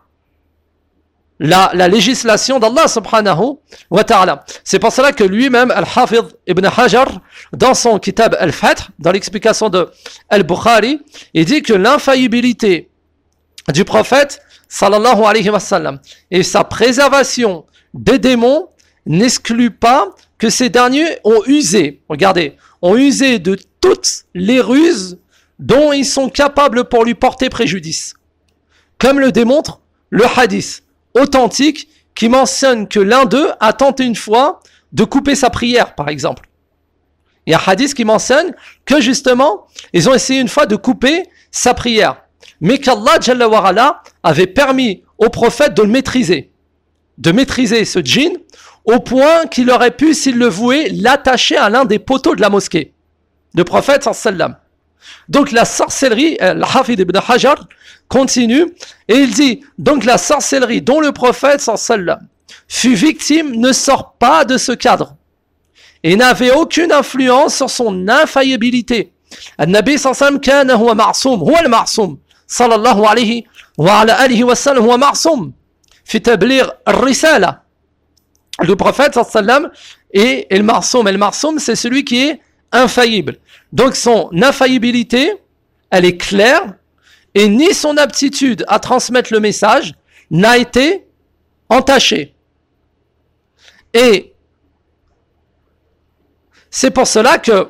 la, la législation d'Allah subhanahu wa ta'ala. C'est pour cela que lui-même, Al-Hafid ibn Hajar, dans son kitab Al-Fath, dans l'explication de Al-Bukhari, il dit que l'infaillibilité du prophète sallallahu alayhi wa sallam et sa préservation des démons n'exclut pas que ces derniers ont usé, regardez, ont usé de toutes les ruses dont ils sont capables pour lui porter préjudice. Comme le démontre le hadith authentique qui mentionne que l'un d'eux a tenté une fois de couper sa prière, par exemple. Il y a un hadith qui mentionne que justement, ils ont essayé une fois de couper sa prière, mais qu'Allah Jalla wa Ala avait permis au prophète de le maîtriser, de maîtriser ce djinn, au point qu'il aurait pu, s'il le vouait, l'attacher à l'un des poteaux de la mosquée. Le prophète sallallahu alayhi wa sallam. Donc la sorcellerie, Al-Hafid ibn Hajar continue et il dit, donc la sorcellerie dont le prophète sallallahu fut victime ne sort pas de ce cadre et n'avait aucune influence sur son infaillibilité. Al-Nabi sallallahu kana huwa ma'soum, huwa al-ma'soum sallallahu alayhi wa ala alihi wa sallam, huwa ma'soum fi tabligh ar-risala. Le prophète sallallahu et le ma'soum, et le ma'soum c'est celui qui est infaillible. Donc son infaillibilité, elle est claire et ni son aptitude à transmettre le message n'a été entachée. Et c'est pour cela que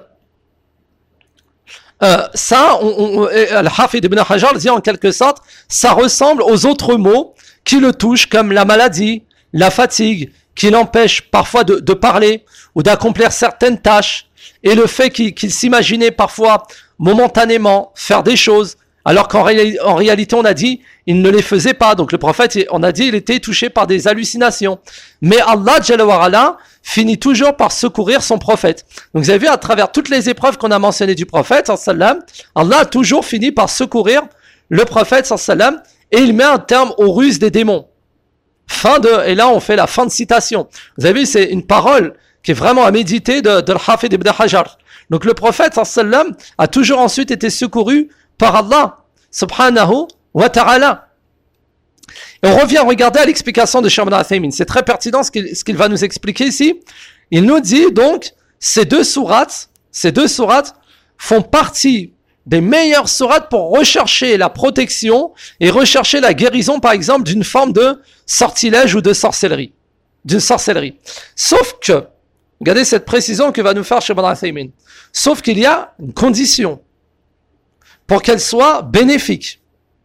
euh, ça, on, on, Al-Hafid ibn Hajar dit en quelque sorte, ça ressemble aux autres maux qui le touchent comme la maladie, la fatigue, qui l'empêche parfois de, de parler ou d'accomplir certaines tâches, et le fait qu'il, qu'il s'imaginait parfois momentanément faire des choses, alors qu'en ré, en réalité on a dit il ne les faisait pas. Donc le prophète, on a dit il était touché par des hallucinations. Mais Allah Jalla wa Ala finit toujours par secourir son prophète. Donc vous avez vu à travers toutes les épreuves qu'on a mentionnées du prophète, Allah a toujours fini par secourir le prophète et il met un terme aux ruses des démons. Fin de, et là on fait la fin de citation. Vous avez vu, c'est une parole qui est vraiment à méditer de, de Al-Hafid ibn Hajar. Donc le prophète sallam a toujours ensuite été secouru par Allah subhanahu wa ta'ala. Et on revient regarder à l'explication de Cheikh Ibn Uthaymin. C'est très pertinent ce qu'il, ce qu'il va nous expliquer ici. Il nous dit donc, ces deux sourates, ces deux sourates font partie des meilleures sourates pour rechercher la protection et rechercher la guérison, par exemple, d'une forme de sortilège ou de sorcellerie. D'une sorcellerie. Sauf que, regardez cette précision que va nous faire Cheikh Ibn Uthaymin. Sauf qu'il y a une condition pour qu'elle soit bénéfique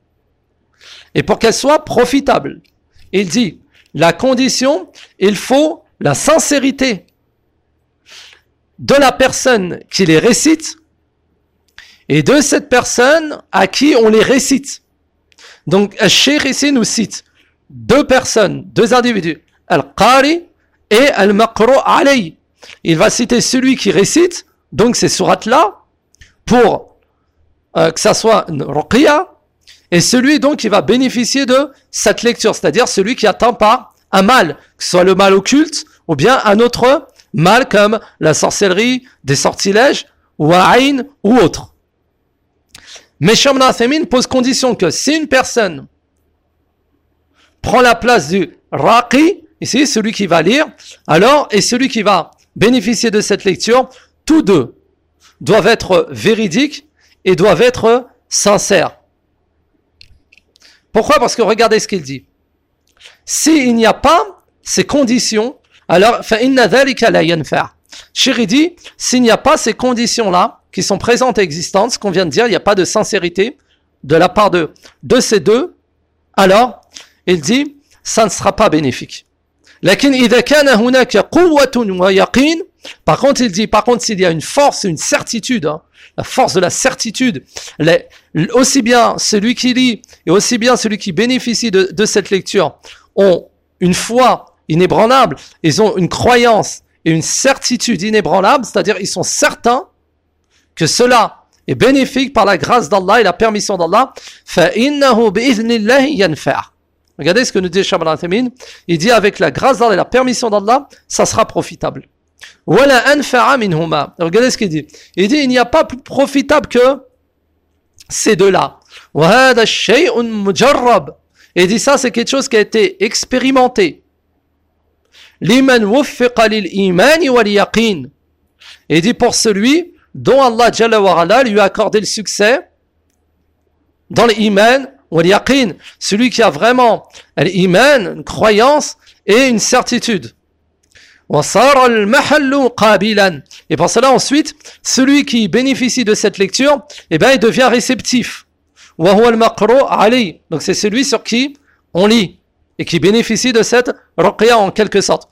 et pour qu'elle soit profitable. Il dit, la condition, il faut la sincérité de la personne qui les récite et de cette personne à qui on les récite. Donc, Al-Shaykh ici nous cite deux personnes, deux individus, Al-Qari et Al-Maqru alayhi. Il va citer celui qui récite, donc ces sourates-là, pour euh, que ça soit une ruqya, et celui donc qui va bénéficier de cette lecture, c'est-à-dire celui qui atteint par un mal, que ce soit le mal occulte, ou bien un autre mal comme la sorcellerie, des sortilèges, ou aïn, ou autre. Mais Cheikh Ibn Uthaymin pose condition que si une personne prend la place du raqi, ici celui qui va lire, alors, et celui qui va bénéficier de cette lecture, tous deux doivent être véridiques et doivent être sincères. Pourquoi ? Parce que regardez ce qu'il dit. S'il n'y a pas ces conditions, alors فَإِنَّ ذَلِكَ لَا يَنْفَعُ. Chéri dit, s'il n'y a pas ces conditions-là, qui sont présentes et existantes, ce qu'on vient de dire, il n'y a pas de sincérité de la part de, de ces deux, alors, il dit, ça ne sera pas bénéfique. لكن إذا كان هناك قوة ويقين, par contre, il dit, par contre, s'il y a une force, une certitude, hein, la force de la certitude, les, aussi bien celui qui lit et aussi bien celui qui bénéficie de, de cette lecture ont une foi inébranlable, ils ont une croyance et une certitude inébranlable, c'est-à-dire ils sont certains que cela est bénéfique par la grâce d'Allah et la permission d'Allah. فَإِنَّهُ بِإِذْنِ اللَّهِ يَنْفَعُ. Regardez ce que nous dit Cheikh Ibn Uthaymin. Il dit avec la grâce d'Allah et la permission d'Allah, ça sera profitable. وَلَا أَنْفَعَ مِنْهُمَا. Regardez ce qu'il dit. Il dit il n'y a pas plus profitable que ces deux-là. وَهَذَا الشَّيْءٌ مُجَرَّبٌ. Et il dit ça c'est quelque chose qui a été expérimenté. لِمَنْ وُفِّقَ لِلْإِيمَانِ وَالْيَقِينِ. Et il dit pour celui dont Allah Jalla wa Ala lui a accordé le succès dans l'iman ou l'yaqin, celui qui a vraiment l'iman, une croyance et une certitude. Et pour cela ensuite, celui qui bénéficie de cette lecture, eh bien il devient réceptif. Donc c'est celui sur qui on lit et qui bénéficie de cette ruqya en quelque sorte.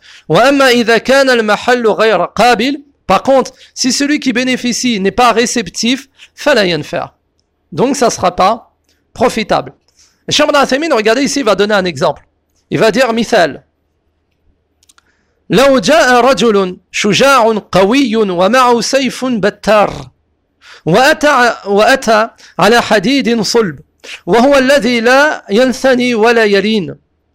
Par contre, si celui qui bénéficie n'est pas réceptif, fala yanfa'. Donc ça ne sera pas profitable. Et Cheikh Ibn Uthaymin, regardez ici, il va donner un exemple. Il va dire mithal. لو جاء رجل شجاع قوي ومعه سيف بتار وأتى, وأتى على حديد صلب وهو الذي لا ينثني ولا يلين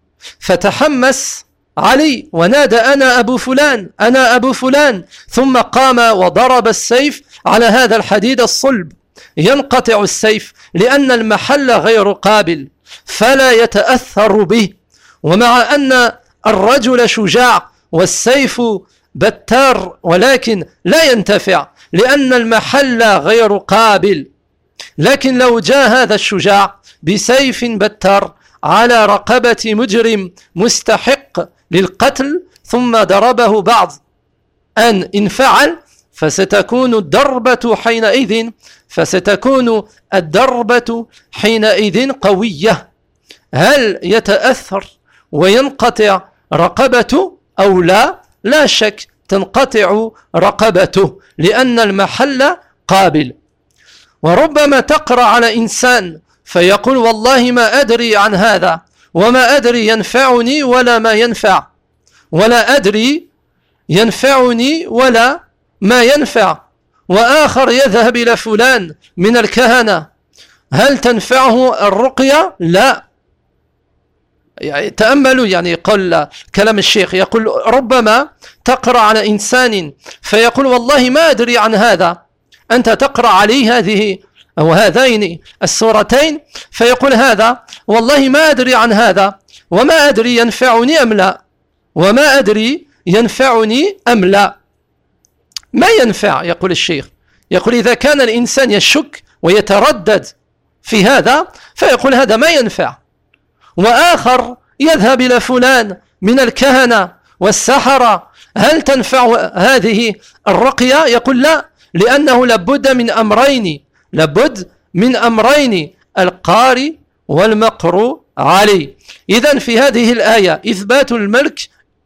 فتحمس علي ونادى أنا أبو فلان أنا أبو فلان ثم قام وضرب السيف على هذا الحديد الصلب ينقطع السيف لأن المحل غير قابل فلا يتأثر به ومع أن الرجل شجاع والسيف بتار ولكن لا ينتفع لأن المحل غير قابل لكن لو جاء هذا الشجاع بسيف بتار على رقبة مجرم مستحق للقتل ثم ضربه بعض أن إن فعل فستكون الضربة حينئذ فستكون الضربة حينئذ قوية هل يتأثر وينقطع رقبته أو لا؟ لا شك تنقطع رقبته لأن المحل قابل. وربما تقرأ على إنسان فيقول والله ما أدري عن هذا وما أدري ينفعني ولا ما ينفع ولا أدري ينفعني ولا ما ينفع وآخر يذهب إلى فلان من الكهنة هل تنفعه الرقية؟ لا. يعني تأملوا يعني يقول كلام الشيخ يقول ربما تقرأ على إنسان فيقول والله ما أدري عن هذا أنت تقرأ عليه هذه أو هذين السورتين فيقول هذا والله ما أدري عن هذا وما أدري ينفعني أم لا وما أدري ينفعني أم لا ما ينفع يقول الشيخ يقول إذا كان الإنسان يشك ويتردد في هذا فيقول هذا ما ينفع. وآخر يذهب إلى فلان من الكهنة والسحرة هل تنفع هذه الرقية؟ يقول لا لأنه لابد من أمرين لابد من أمرين القاري والمقروء عليه. إذن في هذه الآية إثبات الملك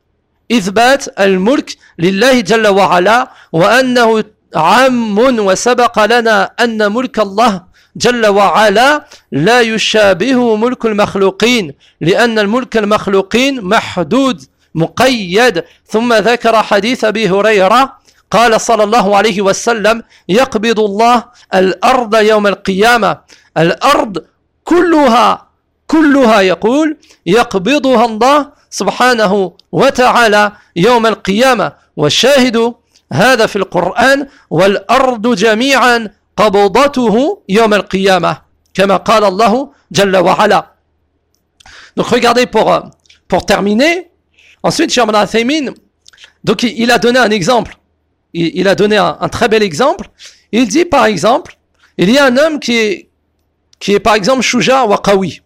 إثبات الملك لله جل وعلا وأنه عام وسبق لنا أن ملك الله جل وعلا لا يشابه ملك المخلوقين لأن الملك المخلوقين محدود مقيد. ثم ذكر حديث أبي هريرة قال صلى الله عليه وسلم يقبض الله الأرض يوم القيامة الأرض كلها كلها يقول يقبضها الله سبحانه وتعالى يوم القيامة والشاهد هذا في القرآن والأرض جميعا قبضته يوم القيامة كما قال الله جل وعلا. Donc regardez pour, pour terminer ensuite Cheikh Ibn Uthaymin donc il a donné un exemple il, il a donné un, un très bel exemple. Il dit par exemple il y a un homme qui est, qui est par exemple Shuja wa Qawi,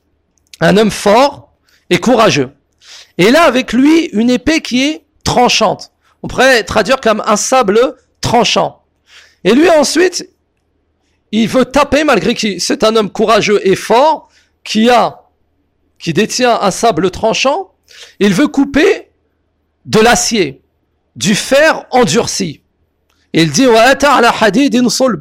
un homme fort et courageux et là avec lui une épée qui est tranchante, on pourrait traduire comme un sable tranchant et lui ensuite il veut taper malgré que c'est un homme courageux et fort qui a qui détient un sable tranchant, il veut couper de l'acier, du fer endurci. Il dit وَأَتَى عَلَى حَدِيدٍ صُلْبٍ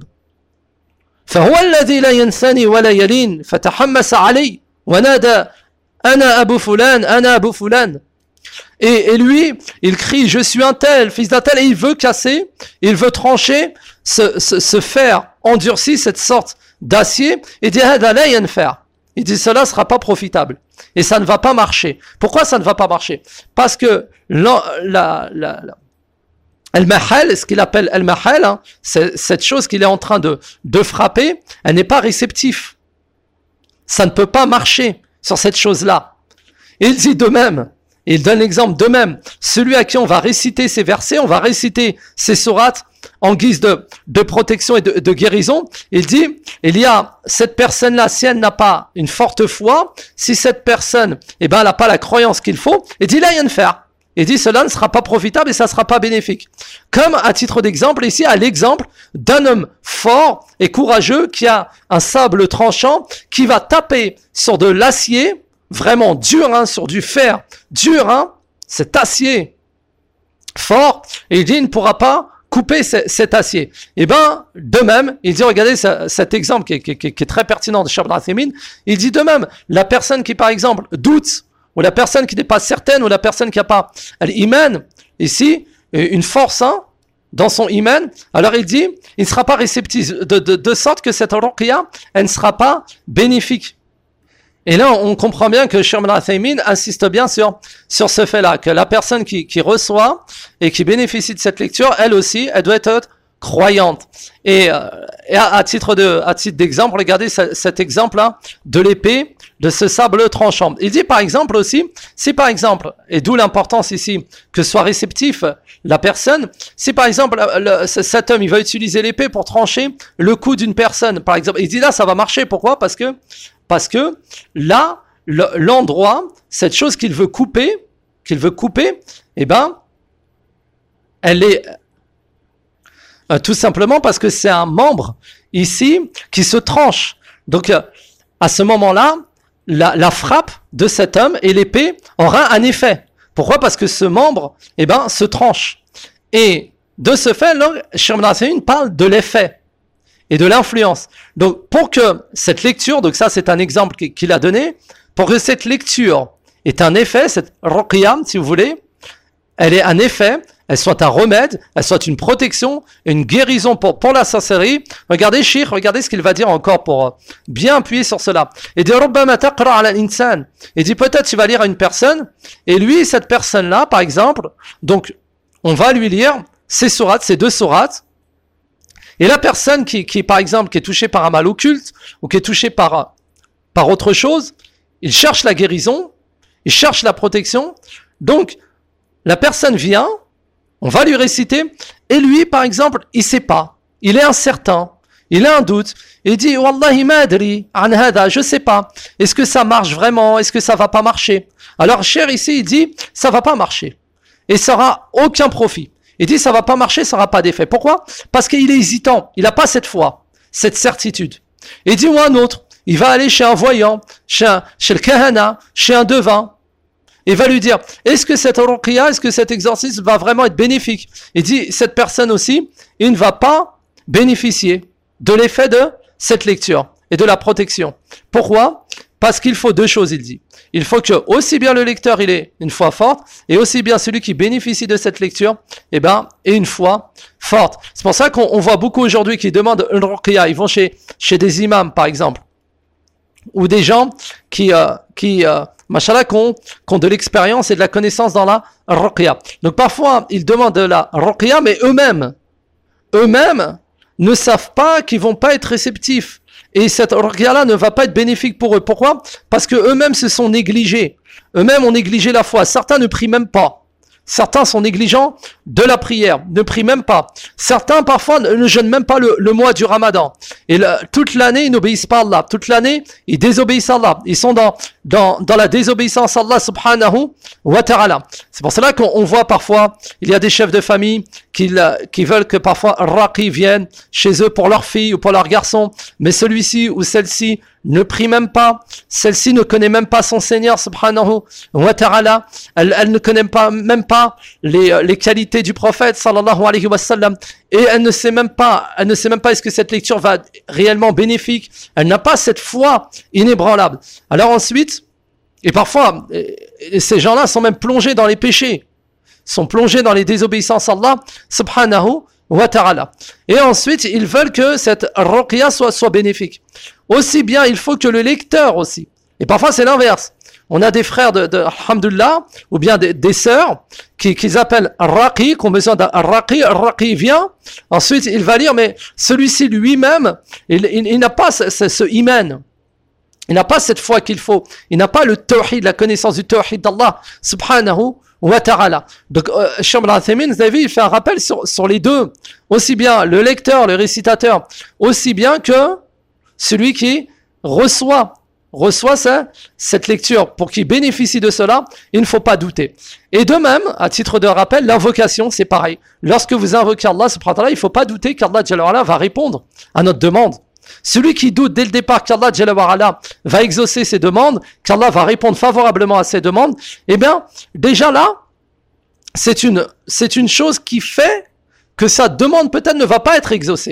فهو الذي لا ينثني ولا يلين فتحمس علي ونادى أنا أبو فلان أنا أبو فلان. Et, et lui, il crie je suis un tel, fils d'un tel, et il veut casser, il veut trancher ce, ce, ce fer endurci, cette sorte d'acier, et dit هذا لا ينفع. Il dit cela ne sera pas profitable et ça ne va pas marcher. Pourquoi ça ne va pas marcher? Parce que la, la, la, la Al-Mahal, ce qu'il appelle Al-Mahal, hein, c'est cette chose qu'il est en train de, de frapper, elle n'est pas réceptive. Ça ne peut pas marcher sur cette chose-là. Et il dit de même, il donne l'exemple de même, celui à qui on va réciter ces versets, on va réciter ces sourates en guise de, de protection et de, de guérison. Il dit, il y a cette personne-là, si elle n'a pas une forte foi, si cette personne, eh ben, elle n'a pas la croyance qu'il faut, il dit là, il y a une faire. Il dit cela ne sera pas profitable et ça ne sera pas bénéfique. Comme à titre d'exemple, ici, à l'exemple d'un homme fort et courageux qui a un sable tranchant, qui va taper sur de l'acier, vraiment dur, hein, sur du fer dur, hein, cet acier fort, et il dit il ne pourra pas couper ce, cet acier. Et bien, de même, il dit, regardez ce, cet exemple qui est, qui, qui, qui est très pertinent de Cheikh Ibn Uthaymin, il dit de même, la personne qui par exemple doute, ou la personne qui n'est pas certaine, ou la personne qui n'a pas l'iman, ici, une force, hein, dans son iman, alors il dit, il ne sera pas réceptif, de, de, de sorte que cette ruqya, elle ne sera pas bénéfique. Et là, on comprend bien que Cheikh Ibn Uthaymin insiste bien sur, sur ce fait-là, que la personne qui, qui reçoit et qui bénéficie de cette lecture, elle aussi, elle doit être croyante. Et, euh, et à, à titre de, à titre d'exemple, regardez ce, cet exemple-là de l'épée, de ce sable tranchant. Il dit par exemple aussi, si par exemple, et d'où l'importance ici que soit réceptif la personne, si par exemple le, cet homme il va utiliser l'épée pour trancher le cou d'une personne, par exemple, il dit là ça va marcher. Pourquoi? Parce que parce que là le, l'endroit, cette chose qu'il veut couper, qu'il veut couper, eh ben, elle est Euh, tout simplement parce que c'est un membre ici qui se tranche. Donc euh, à ce moment-là, la, la frappe de cet homme et l'épée aura un effet. Pourquoi? Parce que ce membre, eh ben, se tranche. Et de ce fait, là, Cheikh Ibn Uthaymin parle de l'effet et de l'influence. Donc pour que cette lecture, donc ça c'est un exemple qu'il a donné, pour que cette lecture ait un effet, cette ruqya, si vous voulez, elle est un effet, elle soit un remède, elle soit une protection, une guérison pour, pour la sorcellerie. Regardez Cheikh, regardez ce qu'il va dire encore pour bien appuyer sur cela. Il dit, il dit peut-être tu vas lire à une personne, et lui, cette personne-là, par exemple, donc on va lui lire ces sourates, ces deux sourates, et la personne qui, qui, par exemple, qui est touchée par un mal occulte, ou qui est touchée par, par autre chose, il cherche la guérison, il cherche la protection, donc la personne vient, on va lui réciter, et lui, par exemple, il sait pas, il est incertain, il a un doute, il dit, Wallahi madri, an hada, je sais pas, est-ce que ça marche vraiment, est-ce que ça va pas marcher? Alors, cher ici, il dit, ça va pas marcher, et ça aura aucun profit. Il dit, ça va pas marcher, ça aura pas d'effet. Pourquoi? Parce qu'il est hésitant, il a pas cette foi, cette certitude. Et dit, ou un autre, il va aller chez un voyant, chez, un, chez le kahana, chez un devin, et va lui dire, est-ce que cette ruqya, est-ce que cet exorcisme va vraiment être bénéfique? Il dit, cette personne aussi, il ne va pas bénéficier de l'effet de cette lecture et de la protection. Pourquoi? Parce qu'il faut deux choses, il dit. Il faut que aussi bien le lecteur, il ait une foi forte, et aussi bien celui qui bénéficie de cette lecture, eh ben, ait une foi forte. C'est pour ça qu'on on voit beaucoup aujourd'hui qui demandent une ruqya. Ils vont chez, chez des imams, par exemple, ou des gens qui, euh, qui, euh, Machallah, qui ont, qui ont de l'expérience et de la connaissance dans la ruqya. Donc parfois, ils demandent de la ruqya, mais eux-mêmes, eux-mêmes ne savent pas qu'ils vont pas être réceptifs. Et cette ruqya-là ne va pas être bénéfique pour eux. Pourquoi? Parce que eux-mêmes se sont négligés. Eux-mêmes ont négligé la foi. Certains ne prient même pas. Certains sont négligents de la prière, ne prient même pas. Certains, parfois, ne jeûnent même pas le, le mois du Ramadan. Et le, toute l'année, ils n'obéissent pas à Allah. Toute l'année, ils désobéissent à Allah. Ils sont dans, dans, dans la désobéissance à Allah subhanahu wa ta'ala. C'est pour cela qu'on on voit parfois, il y a des chefs de famille qui, qui veulent que parfois Raqi vienne chez eux pour leur fille ou pour leur garçon. Mais celui-ci ou celle-ci ne prie même pas, celle-ci ne connaît même pas son Seigneur subhanahu wa ta'ala, elle, elle ne connaît pas, même pas les, les qualités du prophète sallallahu alayhi wa sallam, et elle ne sait même pas, elle ne sait même pas est-ce que cette lecture va être réellement bénéfique, elle n'a pas cette foi inébranlable. Alors ensuite, et parfois, et ces gens-là sont même plongés dans les péchés, sont plongés dans les désobéissances à Allah subhanahu wa ta'ala. Et ensuite, ils veulent que cette ruqya soit, soit bénéfique. Aussi bien, il faut que le lecteur aussi. Et parfois, c'est l'inverse. On a des frères de, de alhamdulillah, ou bien des, des sœurs, qui, qui appellent Raqi, qui ont besoin d'un Raqi. Raqi vient, ensuite, il va lire, mais celui-ci lui-même, il, il, il n'a pas ce, ce, ce iman. Il n'a pas cette foi qu'il faut. Il n'a pas le tawhid, la connaissance du tawhid d'Allah, subhanahu wa ta'ala. Donc, euh, Cheikh Ibn Uthaymin, vous avez vu, il fait un rappel sur, sur les deux. Aussi bien le lecteur, le récitateur, aussi bien que celui qui reçoit, reçoit ça, cette lecture. Pour qu'il bénéficie de cela, il ne faut pas douter. Et de même, à titre de rappel, l'invocation, c'est pareil. Lorsque vous invoquez Allah, subhanahu wa ta'ala, il ne faut pas douter qu'Allah Jalla wa Ala va répondre à notre demande. Celui qui doute dès le départ qu'Allah Jalla wa Ala va exaucer ses demandes, qu'Allah va répondre favorablement à ses demandes, eh bien, déjà là, c'est une, c'est une chose qui fait que sa demande peut-être ne va pas être exaucée.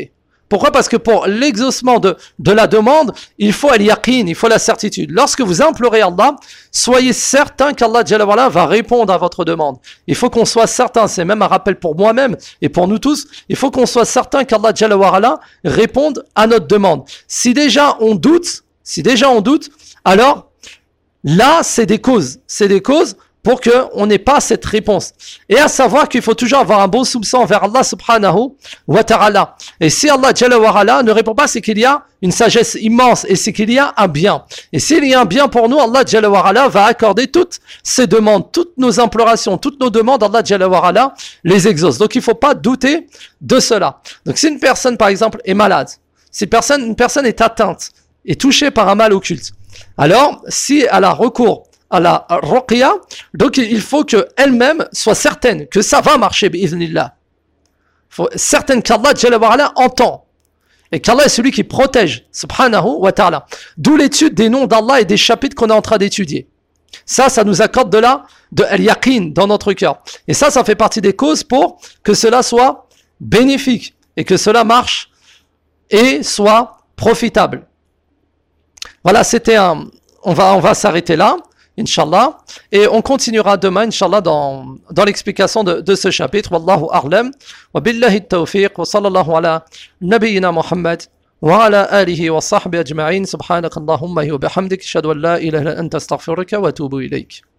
Pourquoi? Parce que pour l'exaucement de, de la demande, il faut al-yaqin, il faut la certitude. Lorsque vous implorez Allah, soyez certain qu'Allah Jalla wa Ala va répondre à votre demande. Il faut qu'on soit certain, c'est même un rappel pour moi-même et pour nous tous, il faut qu'on soit certain qu'Allah Jalla wa Ala réponde à notre demande. Si déjà on doute, si déjà on doute, alors là c'est des causes, c'est des causes pour qu'on n'ait pas cette réponse. Et à savoir qu'il faut toujours avoir un bon soupçon vers Allah subhanahu wa ta'ala. Et si Allah Jalla wa Ala ne répond pas, c'est qu'il y a une sagesse immense et c'est qu'il y a un bien. Et s'il y a un bien pour nous, Allah Jalla wa Ala va accorder toutes ces demandes, toutes nos implorations, toutes nos demandes, Allah Jalla wa Ala les exauce. Donc il ne faut pas douter de cela. Donc si une personne par exemple est malade, si une personne, une personne est atteinte, est touchée par un mal occulte, alors si elle a recours à la ruqya, donc il faut qu'elle-même soit certaine que ça va marcher, bi'idhnillah. Faut certaine qu'Allah Jalla wa Ala entend. Et qu'Allah est celui qui protège, subhanahu wa ta'ala. D'où l'étude des noms d'Allah et des chapitres qu'on est en train d'étudier. Ça, ça nous accorde de là, de al-yaqin dans notre cœur. Et ça, ça fait partie des causes pour que cela soit bénéfique et que cela marche et soit profitable. Voilà, c'était un... On va, on va s'arrêter là. Inch'Allah, et on continuera demain, Inch'Allah, dans, dans l'explication de, de ce chapitre. Wallahu a'lam, wa billahi at-tawfiq, wa sallallahu ala nabiyyina Muhammad, wa ala alihi wa sahbihi ajma'in, subhanakallahumma wa bihamdik, ashhadu an la ilaha illa anta astaghfiruka wa atubu ilayk.